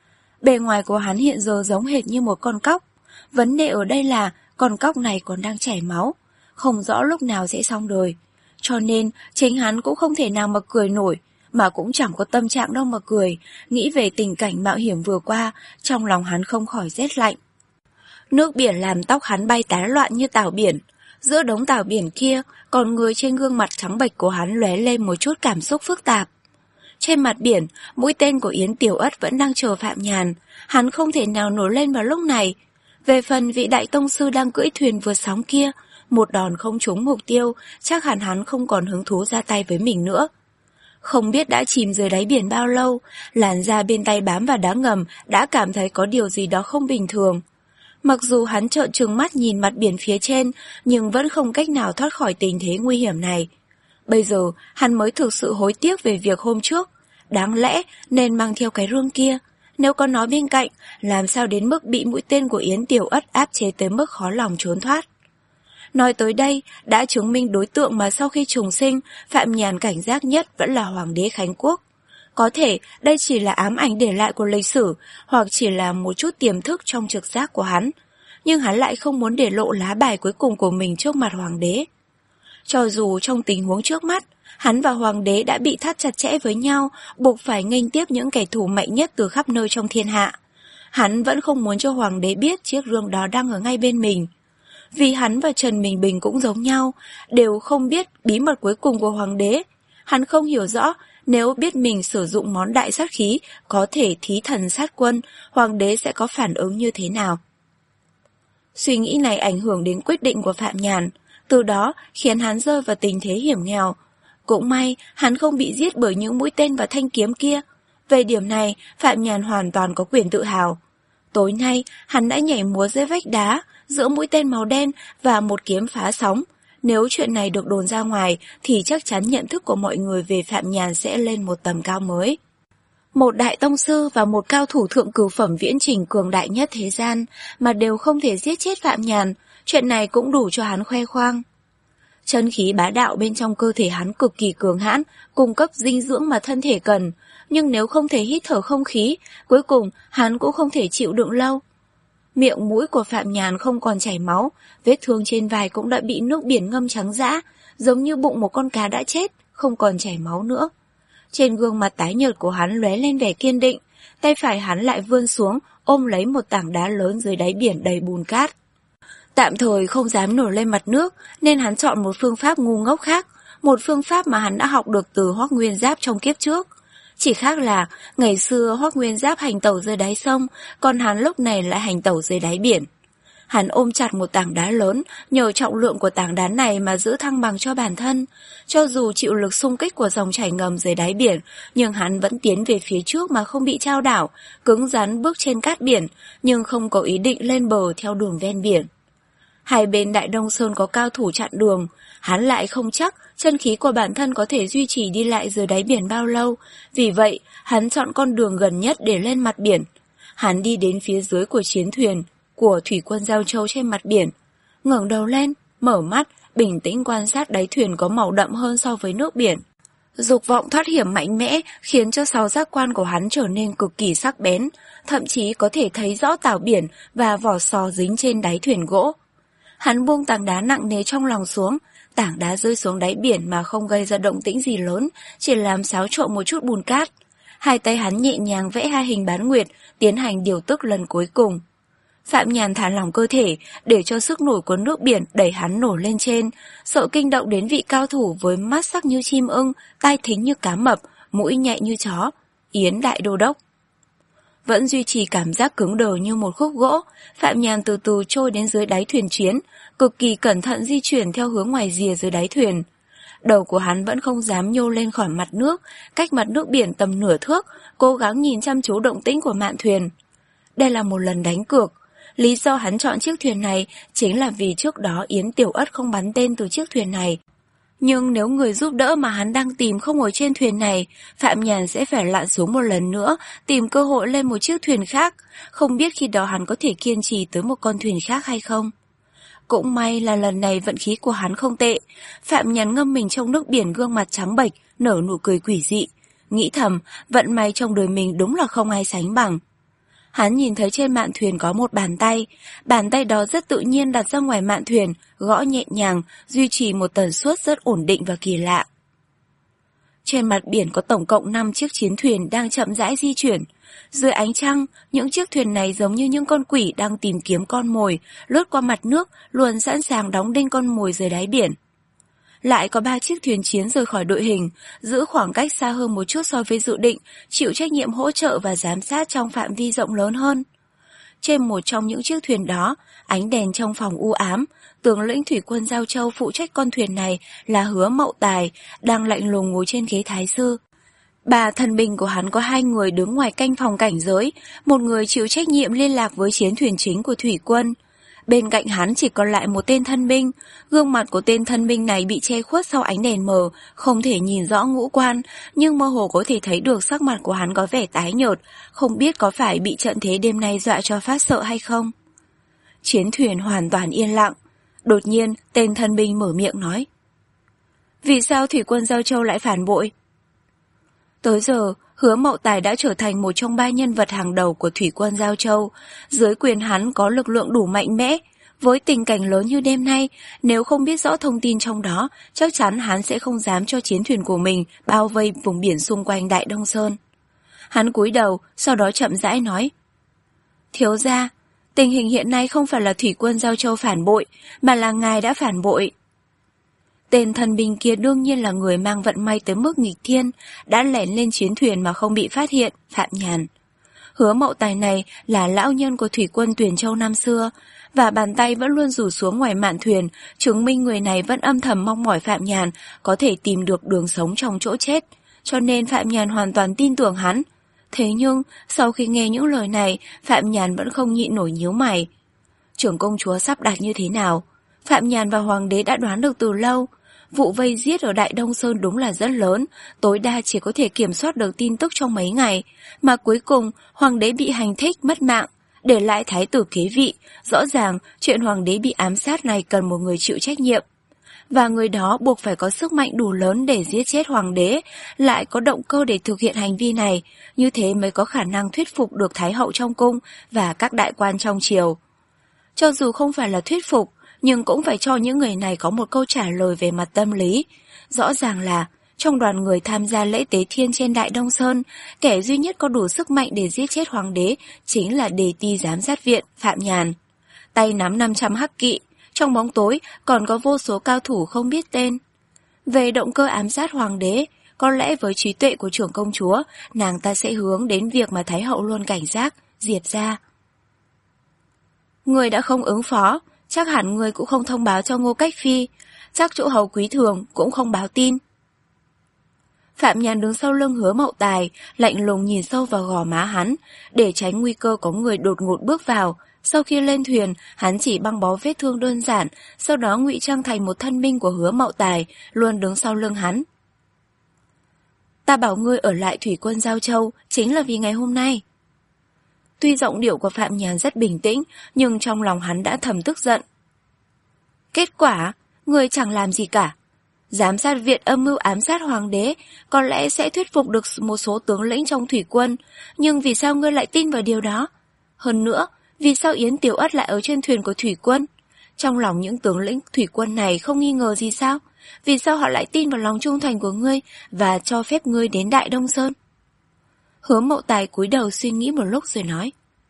Bề ngoài của hắn hiện giờ giống hệt như một con cóc. Vấn đề ở đây là con cóc này còn đang chảy máu, không rõ lúc nào sẽ xong đời. Cho nên chính hắn cũng không thể nào mà cười nổi, mà cũng chẳng có tâm trạng đâu mà cười. Nghĩ về tình cảnh mạo hiểm vừa qua, trong lòng hắn không khỏi rét lạnh. Nước biển làm tóc hắn bay tán loạn như tảo biển. Giữa đống tảo biển kia, còn người trên gương mặt trắng bệch của hắn lóe lên một chút cảm xúc phức tạp. Trên mặt biển, mũi tên của Yến Tiểu Ất vẫn đang chờ Phạm Nhàn. Hắn không thể nào nổi lên vào lúc này. Về phần vị đại tông sư đang cưỡi thuyền vượt sóng kia, một đòn không trúng mục tiêu, chắc hẳn hắn không còn hứng thú ra tay với mình nữa. Không biết đã chìm dưới đáy biển bao lâu, làn da bên tay bám vào đá ngầm đã cảm thấy có điều gì đó không bình thường. Mặc dù hắn trợn trừng mắt nhìn mặt biển phía trên, nhưng vẫn không cách nào thoát khỏi tình thế nguy hiểm này. Bây giờ, hắn mới thực sự hối tiếc về việc hôm trước. Đáng lẽ nên mang theo cái rương kia. Nếu có nó bên cạnh, làm sao đến mức bị mũi tên của Yến Tiểu Ất áp chế tới mức khó lòng trốn thoát. Nói tới đây, đã chứng minh đối tượng mà sau khi trùng sinh, Phạm Nhàn cảnh giác nhất vẫn là Hoàng đế Khánh Quốc. Có thể đây chỉ là ám ảnh để lại của lịch sử, hoặc chỉ là một chút tiềm thức trong trực giác của hắn. Nhưng hắn lại không muốn để lộ lá bài cuối cùng của mình trước mặt Hoàng đế. Cho dù trong tình huống trước mắt, hắn và Hoàng đế đã bị thắt chặt chẽ với nhau, buộc phải nghênh tiếp những kẻ thù mạnh nhất từ khắp nơi trong thiên hạ. Hắn vẫn không muốn cho Hoàng đế biết chiếc rương đó đang ở ngay bên mình. Vì hắn và Trần Bình Bình cũng giống nhau, đều không biết bí mật cuối cùng của Hoàng đế. Hắn không hiểu rõ, nếu biết mình sử dụng món đại sát khí có thể thí thần sát quân, Hoàng đế sẽ có phản ứng như thế nào. Suy nghĩ này ảnh hưởng đến quyết định của Phạm Nhàn, từ đó khiến hắn rơi vào tình thế hiểm nghèo. Cũng may, hắn không bị giết bởi những mũi tên và thanh kiếm kia. Về điểm này, Phạm Nhàn hoàn toàn có quyền tự hào. Tối nay, hắn đã nhảy múa dưới vách đá, giữa mũi tên màu đen và một kiếm phá sóng. Nếu chuyện này được đồn ra ngoài, thì chắc chắn nhận thức của mọi người về Phạm Nhàn sẽ lên một tầm cao mới. Một đại tông sư và một cao thủ thượng cửu phẩm viễn trình cường đại nhất thế gian mà đều không thể giết chết Phạm Nhàn, chuyện này cũng đủ cho hắn khoe khoang. Chân khí bá đạo bên trong cơ thể hắn cực kỳ cường hãn, cung cấp dinh dưỡng mà thân thể cần, nhưng nếu không thể hít thở không khí, cuối cùng hắn cũng không thể chịu đựng lâu. Miệng mũi của Phạm Nhàn không còn chảy máu, vết thương trên vai cũng đã bị nước biển ngâm trắng dã, giống như bụng một con cá đã chết, không còn chảy máu nữa. Trên gương mặt tái nhợt của hắn lóe lên vẻ kiên định, tay phải hắn lại vươn xuống, ôm lấy một tảng đá lớn dưới đáy biển đầy bùn cát. Tạm thời không dám nổi lên mặt nước, nên hắn chọn một phương pháp ngu ngốc khác, một phương pháp mà hắn đã học được từ Hoắc Nguyên Giáp trong kiếp trước. Chỉ khác là, ngày xưa Hoắc Nguyên Giáp hành tẩu dưới đáy sông, còn hắn lúc này lại hành tẩu dưới đáy biển. Hắn ôm chặt một tảng đá lớn, nhờ trọng lượng của tảng đá này mà giữ thăng bằng cho bản thân. Cho dù chịu lực xung kích của dòng chảy ngầm dưới đáy biển, nhưng hắn vẫn tiến về phía trước mà không bị chao đảo, cứng rắn bước trên cát biển, nhưng không có ý định lên bờ theo đường ven biển. Hai bên Đại Đông Sơn có cao thủ chặn đường, hắn lại không chắc chân khí của bản thân có thể duy trì đi lại dưới đáy biển bao lâu, vì vậy hắn chọn con đường gần nhất để lên mặt biển. Hắn đi đến phía dưới của chiến thuyền, của thủy quân Giao Châu trên mặt biển. Ngẩng đầu lên, mở mắt, bình tĩnh quan sát đáy thuyền có màu đậm hơn so với nước biển. Dục vọng thoát hiểm mạnh mẽ khiến cho sáu giác quan của hắn trở nên cực kỳ sắc bén, thậm chí có thể thấy rõ tảo biển và vỏ sò dính trên đáy thuyền gỗ. Hắn buông tảng đá nặng nề trong lòng xuống, tảng đá rơi xuống đáy biển mà không gây ra động tĩnh gì lớn, chỉ làm xáo trộn một chút bùn cát. Hai tay hắn nhẹ nhàng vẽ hai hình bán nguyệt, tiến hành điều tức lần cuối cùng. Phạm Nhàn thả lỏng cơ thể, để cho sức nổi của nước biển đẩy hắn nổi lên trên, sợ kinh động đến vị cao thủ với mắt sắc như chim ưng, tai thính như cá mập, mũi nhạy như chó, Yến Đại Đô Đốc. Vẫn duy trì cảm giác cứng đờ như một khúc gỗ, Phạm Nhàn từ từ trôi đến dưới đáy thuyền chiến, cực kỳ cẩn thận di chuyển theo hướng ngoài rìa dưới đáy thuyền. Đầu của hắn vẫn không dám nhô lên khỏi mặt nước, cách mặt nước biển tầm nửa thước, cố gắng nhìn chăm chú động tĩnh của mạn thuyền. Đây là một lần đánh cược. Lý do hắn chọn chiếc thuyền này chính là vì trước đó Yến Tiểu Ất không bắn tên từ chiếc thuyền này. Nhưng nếu người giúp đỡ mà hắn đang tìm không ngồi trên thuyền này, Phạm Nhàn sẽ phải lặn xuống một lần nữa, tìm cơ hội lên một chiếc thuyền khác, không biết khi đó hắn có thể kiên trì tới một con thuyền khác hay không. Cũng may là lần này vận khí của hắn không tệ, Phạm Nhàn ngâm mình trong nước biển gương mặt trắng bệch, nở nụ cười quỷ dị, nghĩ thầm vận may trong đời mình đúng là không ai sánh bằng. Hắn nhìn thấy trên mạn thuyền có một bàn tay, bàn tay đó rất tự nhiên đặt ra ngoài mạn thuyền, gõ nhẹ nhàng, duy trì một tần suất rất ổn định và kỳ lạ. Trên mặt biển có tổng cộng năm chiếc chiến thuyền đang chậm rãi di chuyển. Dưới ánh trăng, những chiếc thuyền này giống như những con quỷ đang tìm kiếm con mồi, lướt qua mặt nước, luôn sẵn sàng đóng đinh con mồi dưới đáy biển. Lại có ba chiếc thuyền chiến rời khỏi đội hình, giữ khoảng cách xa hơn một chút so với dự định, chịu trách nhiệm hỗ trợ và giám sát trong phạm vi rộng lớn hơn. Trên một trong những chiếc thuyền đó, ánh đèn trong phòng u ám, tướng lĩnh thủy quân Giao Châu phụ trách con thuyền này là Hứa Mậu Tài, đang lạnh lùng ngồi trên ghế thái sư. Ba thân binh của hắn có hai người đứng ngoài canh phòng cảnh giới, một người chịu trách nhiệm liên lạc với chiến thuyền chính của thủy quân. Bên cạnh hắn chỉ còn lại một tên thân binh, gương mặt của tên thân binh này bị che khuất sau ánh đèn mờ, không thể nhìn rõ ngũ quan, nhưng mơ hồ có thể thấy được sắc mặt của hắn có vẻ tái nhợt, không biết có phải bị trận thế đêm nay dọa cho phát sợ hay không. Chiến thuyền hoàn toàn yên lặng, đột nhiên tên thân binh mở miệng nói: "Vì sao thủy quân Giao Châu lại phản bội?" Tới giờ, Hứa Mậu Tài đã trở thành một trong ba nhân vật hàng đầu của thủy quân Giao Châu. Dưới quyền hắn có lực lượng đủ mạnh mẽ. Với tình cảnh lớn như đêm nay, nếu không biết rõ thông tin trong đó, chắc chắn hắn sẽ không dám cho chiến thuyền của mình bao vây vùng biển xung quanh Đại Đông Sơn. Hắn cúi đầu, sau đó chậm rãi nói: "Thiếu gia, tình hình hiện nay không phải là thủy quân Giao Châu phản bội, mà là ngài đã phản bội." Tên thần binh kia đương nhiên là người mang vận may tới mức nghịch thiên, đã lẻn lên chiến thuyền mà không bị phát hiện, Phạm Nhàn. Hứa Mậu Tài này là lão nhân của thủy quân Tuyền Châu năm xưa, và bàn tay vẫn luôn rủ xuống ngoài mạn thuyền, chứng minh người này vẫn âm thầm mong mỏi Phạm Nhàn có thể tìm được đường sống trong chỗ chết, cho nên Phạm Nhàn hoàn toàn tin tưởng hắn. Thế nhưng, sau khi nghe những lời này, Phạm Nhàn vẫn không nhịn nổi nhíu mày. Trưởng công chúa sắp đặt như thế nào? Phạm Nhàn và Hoàng đế đã đoán được từ lâu. Vụ vây giết ở Đại Đông Sơn đúng là rất lớn, tối đa chỉ có thể kiểm soát được tin tức trong mấy ngày, mà cuối cùng Hoàng đế bị hành thích mất mạng, để lại thái tử kế vị. Rõ ràng chuyện Hoàng đế bị ám sát này cần một người chịu trách nhiệm, và người đó buộc phải có sức mạnh đủ lớn để giết chết Hoàng đế, lại có động cơ để thực hiện hành vi này, như thế mới có khả năng thuyết phục được Thái hậu trong cung và các đại quan trong triều. Cho dù không phải là thuyết phục, nhưng cũng phải cho những người này có một câu trả lời về mặt tâm lý. Rõ ràng là, trong đoàn người tham gia lễ tế thiên trên Đại Đông Sơn, kẻ duy nhất có đủ sức mạnh để giết chết Hoàng đế chính là đề ti giám sát viện Phạm Nhàn. Tay nắm năm trăm hắc kỵ, trong bóng tối còn có vô số cao thủ không biết tên. Về động cơ ám sát Hoàng đế, có lẽ với trí tuệ của trưởng công chúa, nàng ta sẽ hướng đến việc mà Thái hậu luôn cảnh giác, diệt ra. Người đã không ứng phó, chắc hẳn người cũng không thông báo cho Ngô Cách Phi, chắc chỗ hầu quý thường cũng không báo tin. Phạm Nhàn đứng sau lưng Hứa Mậu Tài, lạnh lùng nhìn sâu vào gò má hắn, để tránh nguy cơ có người đột ngột bước vào. Sau khi lên thuyền, hắn chỉ băng bó vết thương đơn giản, sau đó ngụy trang thành một thân binh của Hứa Mậu Tài, luôn đứng sau lưng hắn. Ta bảo ngươi ở lại thủy quân Giao Châu chính là vì ngày hôm nay. Tuy giọng điệu của Phạm Nhàn rất bình tĩnh, nhưng trong lòng hắn đã thầm tức giận. Kết quả, ngươi chẳng làm gì cả. Giám sát viện âm mưu ám sát hoàng đế có lẽ sẽ thuyết phục được một số tướng lĩnh trong thủy quân, nhưng vì sao ngươi lại tin vào điều đó? Hơn nữa, vì sao Yến Tiểu Ất lại ở trên thuyền của thủy quân? Trong lòng những tướng lĩnh thủy quân này không nghi ngờ gì sao? Vì sao họ lại tin vào lòng trung thành của ngươi và cho phép ngươi đến Đại Đông Sơn? Hứa Mậu Tài cúi đầu suy nghĩ một lúc rồi nói.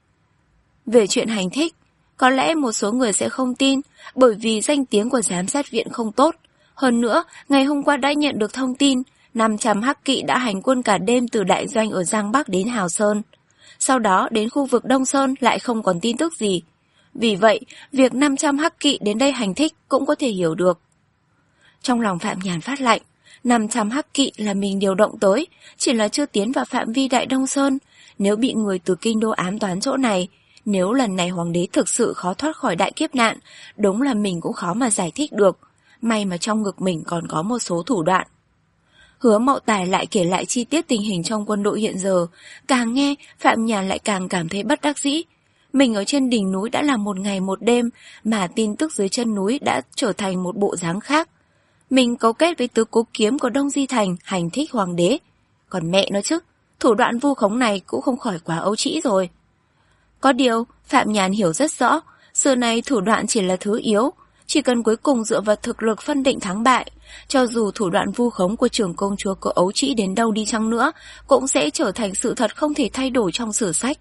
Về chuyện hành thích, có lẽ một số người sẽ không tin, bởi vì danh tiếng của giám sát viện không tốt. Hơn nữa, ngày hôm qua đã nhận được thông tin, năm trăm hắc kỵ đã hành quân cả đêm từ đại doanh ở Giang Bắc đến Hào Sơn. Sau đó đến khu vực Đông Sơn lại không còn tin tức gì. Vì vậy, việc năm trăm hắc kỵ đến đây hành thích cũng có thể hiểu được. Trong lòng Phạm Nhàn phát lạnh, năm trăm hắc kỵ là mình điều động tới, chỉ là chưa tiến vào phạm vi Đại Đông Sơn. Nếu bị người từ kinh đô ám toán chỗ này, nếu lần này hoàng đế thực sự khó thoát khỏi đại kiếp nạn, đúng là mình cũng khó mà giải thích được. May mà trong ngực mình còn có một số thủ đoạn. Hứa Mậu Tài lại kể lại chi tiết tình hình trong quân đội hiện giờ. Càng nghe, Phạm Nhàn lại càng cảm thấy bất đắc dĩ. Mình ở trên đỉnh núi đã là một ngày một đêm, mà tin tức dưới chân núi đã trở thành một bộ dáng khác. Mình cấu kết với tứ cố kiếm của Đông Di Thành hành thích hoàng đế. Còn mẹ nó chứ, thủ đoạn vu khống này cũng không khỏi quá ấu trĩ rồi. Có điều, Phạm Nhàn hiểu rất rõ, xưa nay thủ đoạn chỉ là thứ yếu. Chỉ cần cuối cùng dựa vào thực lực phân định thắng bại, cho dù thủ đoạn vu khống của trưởng công chúa có ấu trĩ đến đâu đi chăng nữa, cũng sẽ trở thành sự thật không thể thay đổi trong sử sách.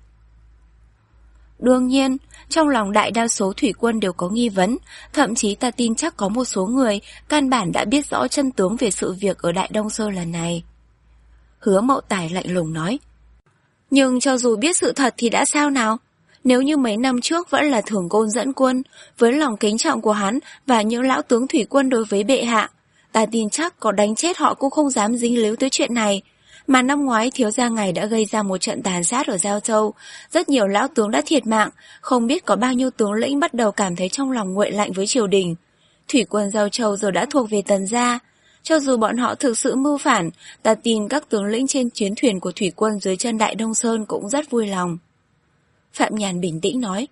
Đương nhiên, trong lòng đại đa số thủy quân đều có nghi vấn, thậm chí ta tin chắc có một số người căn bản đã biết rõ chân tướng về sự việc ở Đại Đông Sơn lần này. Hứa Mậu Tài lạnh lùng nói. Nhưng cho dù biết sự thật thì đã sao nào? Nếu như mấy năm trước vẫn là Thường Côn dẫn quân, với lòng kính trọng của hắn và những lão tướng thủy quân đối với bệ hạ, ta tin chắc có đánh chết họ cũng không dám dính líu tới chuyện này. Mà năm ngoái thiếu gia ngài đã gây ra một trận tàn sát ở Giao Châu, rất nhiều lão tướng đã thiệt mạng, không biết có bao nhiêu tướng lĩnh bắt đầu cảm thấy trong lòng nguội lạnh với triều đình. Thủy quân Giao Châu giờ đã thuộc về Tần gia. Cho dù bọn họ thực sự mưu phản, ta tin các tướng lĩnh trên chiến thuyền của thủy quân dưới chân Đại Đông Sơn cũng rất vui lòng. Phạm Nhàn bình tĩnh nói.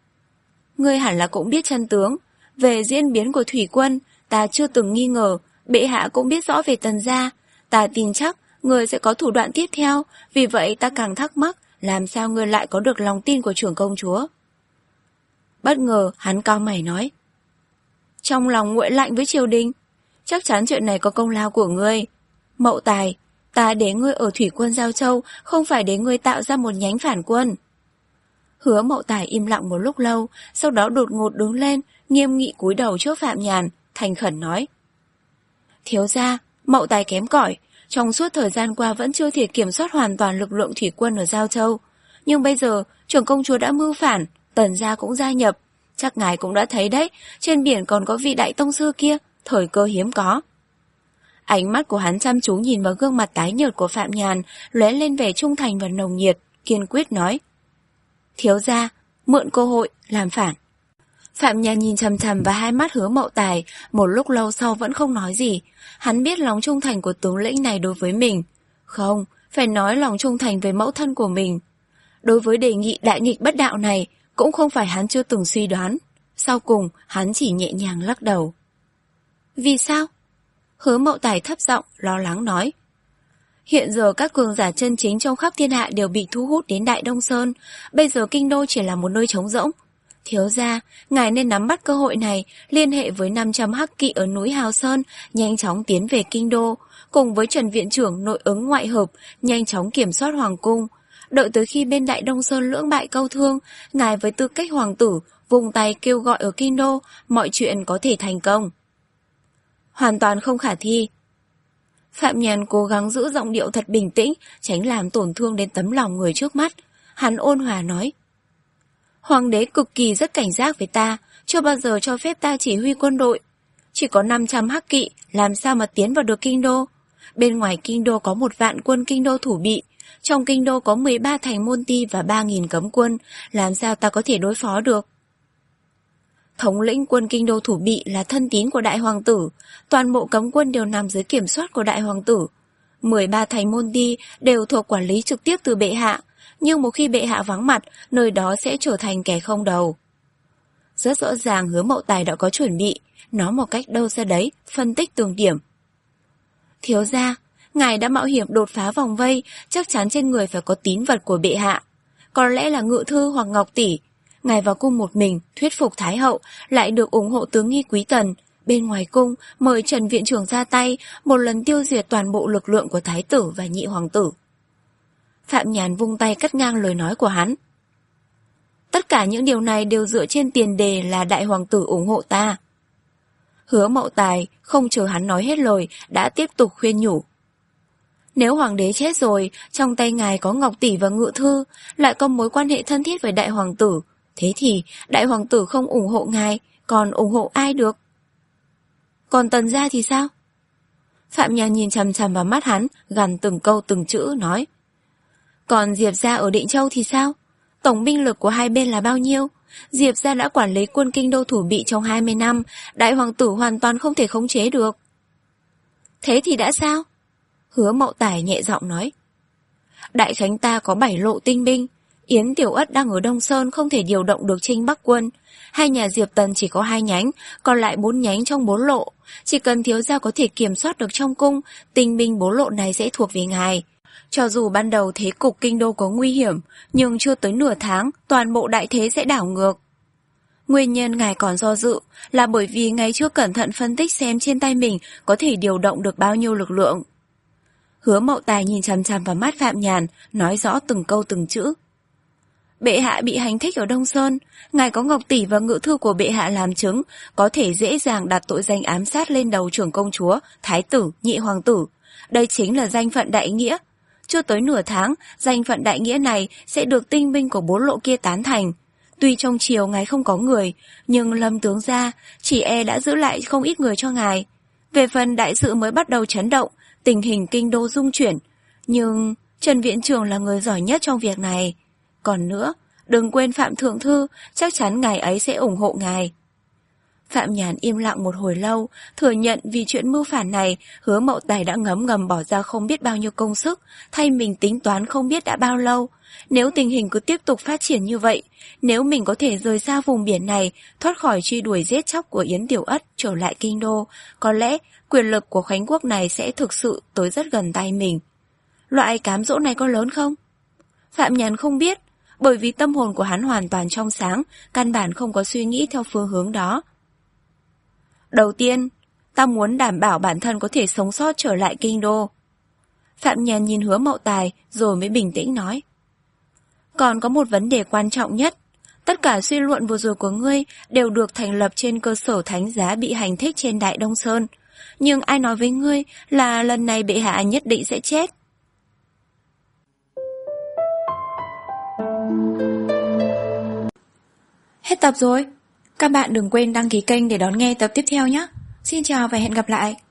Ngươi hẳn là cũng biết chân tướng. Về diễn biến của thủy quân, ta chưa từng nghi ngờ, bệ hạ cũng biết rõ về Tần gia. Ta tin chắc ngươi sẽ có thủ đoạn tiếp theo, vì vậy ta càng thắc mắc làm sao ngươi lại có được lòng tin của trưởng công chúa. Bất ngờ hắn cau mày nói. Trong lòng nguội lạnh với triều đình, chắc chắn chuyện này có công lao của ngươi. Mậu Tài, ta để ngươi ở thủy quân Giao Châu không phải để ngươi tạo ra một nhánh phản quân. Hứa Mậu Tài im lặng một lúc lâu, sau đó đột ngột đứng lên, nghiêm nghị cúi đầu trước Phạm Nhàn, thành khẩn nói. Thiếu gia, Mậu Tài kém cỏi, trong suốt thời gian qua vẫn chưa thể kiểm soát hoàn toàn lực lượng thủy quân ở Giao Châu. Nhưng bây giờ, trưởng công chúa đã mưu phản, Tần gia cũng gia nhập. Chắc ngài cũng đã thấy đấy, trên biển còn có vị đại tông sư kia, thời cơ hiếm có. Ánh mắt của hắn chăm chú nhìn vào gương mặt tái nhợt của Phạm Nhàn, lóe lên vẻ trung thành và nồng nhiệt, kiên quyết nói. Thiếu gia, mượn cơ hội, làm phản. Phạm Nhàn nhìn chằm chằm vào hai mắt Hứa Mậu Tài, một lúc lâu sau vẫn không nói gì. Hắn biết lòng trung thành của tướng lĩnh này đối với mình. Không, phải nói lòng trung thành với mẫu thân của mình. Đối với đề nghị đại nghịch bất đạo này, cũng không phải hắn chưa từng suy đoán. Sau cùng, hắn chỉ nhẹ nhàng lắc đầu. Vì sao? Hứa Mậu Tài thấp giọng, lo lắng nói. Hiện giờ các cường giả chân chính trong khắp thiên hạ đều bị thu hút đến Đại Đông Sơn, bây giờ kinh đô chỉ là một nơi trống rỗng. Thiếu gia, ngài nên nắm bắt cơ hội này, liên hệ với năm trăm hắc kỵ ở núi Hào Sơn, nhanh chóng tiến về kinh đô, cùng với Trần Viện trưởng nội ứng ngoại hợp, nhanh chóng kiểm soát hoàng cung. Đợi tới khi bên Đại Đông Sơn lưỡng bại câu thương, ngài với tư cách hoàng tử, vùng tay kêu gọi ở kinh đô, mọi chuyện có thể thành công. Hoàn toàn không khả thi. Phạm Nhàn cố gắng giữ giọng điệu thật bình tĩnh, tránh làm tổn thương đến tấm lòng người trước mắt. Hắn ôn hòa nói. Hoàng đế cực kỳ rất cảnh giác với ta, chưa bao giờ cho phép ta chỉ huy quân đội. Chỉ có năm trăm hắc kỵ, làm sao mà tiến vào được kinh đô? Bên ngoài kinh đô có một vạn quân kinh đô thủ bị, trong kinh đô có mười ba thành môn ti và ba nghìn cấm quân, làm sao ta có thể đối phó được? Thống lĩnh quân kinh đô thủ bị là thân tín của đại hoàng tử, toàn bộ cấm quân đều nằm dưới kiểm soát của đại hoàng tử. mười ba thành môn ti đều thuộc quản lý trực tiếp từ bệ hạ, nhưng một khi bệ hạ vắng mặt, nơi đó sẽ trở thành kẻ không đầu. Rất rõ ràng Hứa Mậu Tài đã có chuẩn bị, nói một cách đâu ra đấy, phân tích từng điểm. Thiếu gia, ngài đã mạo hiểm đột phá vòng vây, chắc chắn trên người phải có tín vật của bệ hạ. Có lẽ là ngự thư hoặc ngọc tỷ. Ngài vào cung một mình, thuyết phục Thái hậu, lại được ủng hộ tướng nghi quý tần. Bên ngoài cung, mời Trần viện trưởng ra tay, một lần tiêu diệt toàn bộ lực lượng của thái tử và nhị hoàng tử. Phạm Nhàn vung tay cắt ngang lời nói của hắn. Tất cả những điều này đều dựa trên tiền đề là đại hoàng tử ủng hộ ta. Hứa Mậu Tài không chờ hắn nói hết lời, đã tiếp tục khuyên nhủ. Nếu hoàng đế chết rồi, trong tay ngài có ngọc tỷ và ngự thư, lại có mối quan hệ thân thiết với đại hoàng tử, thế thì đại hoàng tử không ủng hộ ngài, còn ủng hộ ai được? Còn Tần gia thì sao? Phạm Nhàn nhìn chằm chằm vào mắt hắn, gằn từng câu từng chữ nói. Còn Diệp gia ở Định Châu thì sao? Tổng binh lực của hai bên là bao nhiêu? Diệp gia đã quản lý quân kinh đô thủ bị trong hai mươi năm, đại hoàng tử hoàn toàn không thể khống chế được. Thế thì đã sao? Hứa Mậu Tài nhẹ giọng nói. Đại Khánh ta có bảy lộ tinh binh, Yến Tiểu Ất đang ở Đông Sơn không thể điều động được Trinh Bắc quân. Hai nhà Diệp Tần chỉ có hai nhánh, còn lại bốn nhánh trong bốn lộ. Chỉ cần thiếu gia có thể kiểm soát được trong cung, tinh binh bốn lộ này sẽ thuộc về ngài. Cho dù ban đầu thế cục kinh đô có nguy hiểm, nhưng chưa tới nửa tháng, toàn bộ đại thế sẽ đảo ngược. Nguyên nhân ngài còn do dự là bởi vì ngài chưa cẩn thận phân tích xem trên tay mình có thể điều động được bao nhiêu lực lượng. Hứa Mậu Tài nhìn chằm chằm vào mắt Phạm Nhàn, nói rõ từng câu từng chữ. Bệ hạ bị hành thích ở Đông Sơn, ngài có ngọc tỷ và ngự thư của bệ hạ làm chứng, có thể dễ dàng đặt tội danh ám sát lên đầu trưởng công chúa, thái tử, nhị hoàng tử. Đây chính là danh phận đại nghĩa. Chưa tới nửa tháng, danh phận đại nghĩa này sẽ được tinh binh của bốn lộ kia tán thành. Tuy trong triều ngài không có người, nhưng Lâm tướng gia chỉ e đã giữ lại không ít người cho ngài. Về phần đại sự mới bắt đầu chấn động, tình hình kinh đô rung chuyển. Nhưng Trần viện trưởng là người giỏi nhất trong việc này. Còn nữa, đừng quên Phạm Thượng Thư, chắc chắn ngài ấy sẽ ủng hộ ngài. Phạm Nhàn im lặng một hồi lâu, thừa nhận vì chuyện mưu phản này, Hứa Mậu Tài đã ngấm ngầm bỏ ra không biết bao nhiêu công sức, thay mình tính toán không biết đã bao lâu. Nếu tình hình cứ tiếp tục phát triển như vậy, nếu mình có thể rời xa vùng biển này, thoát khỏi truy đuổi giết chóc của Yến Tiểu Ất trở lại kinh đô, có lẽ quyền lực của Khánh Quốc này sẽ thực sự tới rất gần tay mình. Loại cám dỗ này có lớn không? Phạm Nhàn không biết, bởi vì tâm hồn của hắn hoàn toàn trong sáng, căn bản không có suy nghĩ theo phương hướng đó. Đầu tiên, ta muốn đảm bảo bản thân có thể sống sót trở lại kinh đô. Phạm Nhàn nhìn Hứa Mậu Tài rồi mới bình tĩnh nói. Còn có một vấn đề quan trọng nhất. Tất cả suy luận vừa rồi của ngươi đều được thành lập trên cơ sở thánh giá bị hành thích trên Đại Đông Sơn. Nhưng ai nói với ngươi là lần này bệ hạ nhất định sẽ chết? Hết tập rồi. Các bạn đừng quên đăng ký kênh để đón nghe tập tiếp theo nhé. Xin chào và hẹn gặp lại.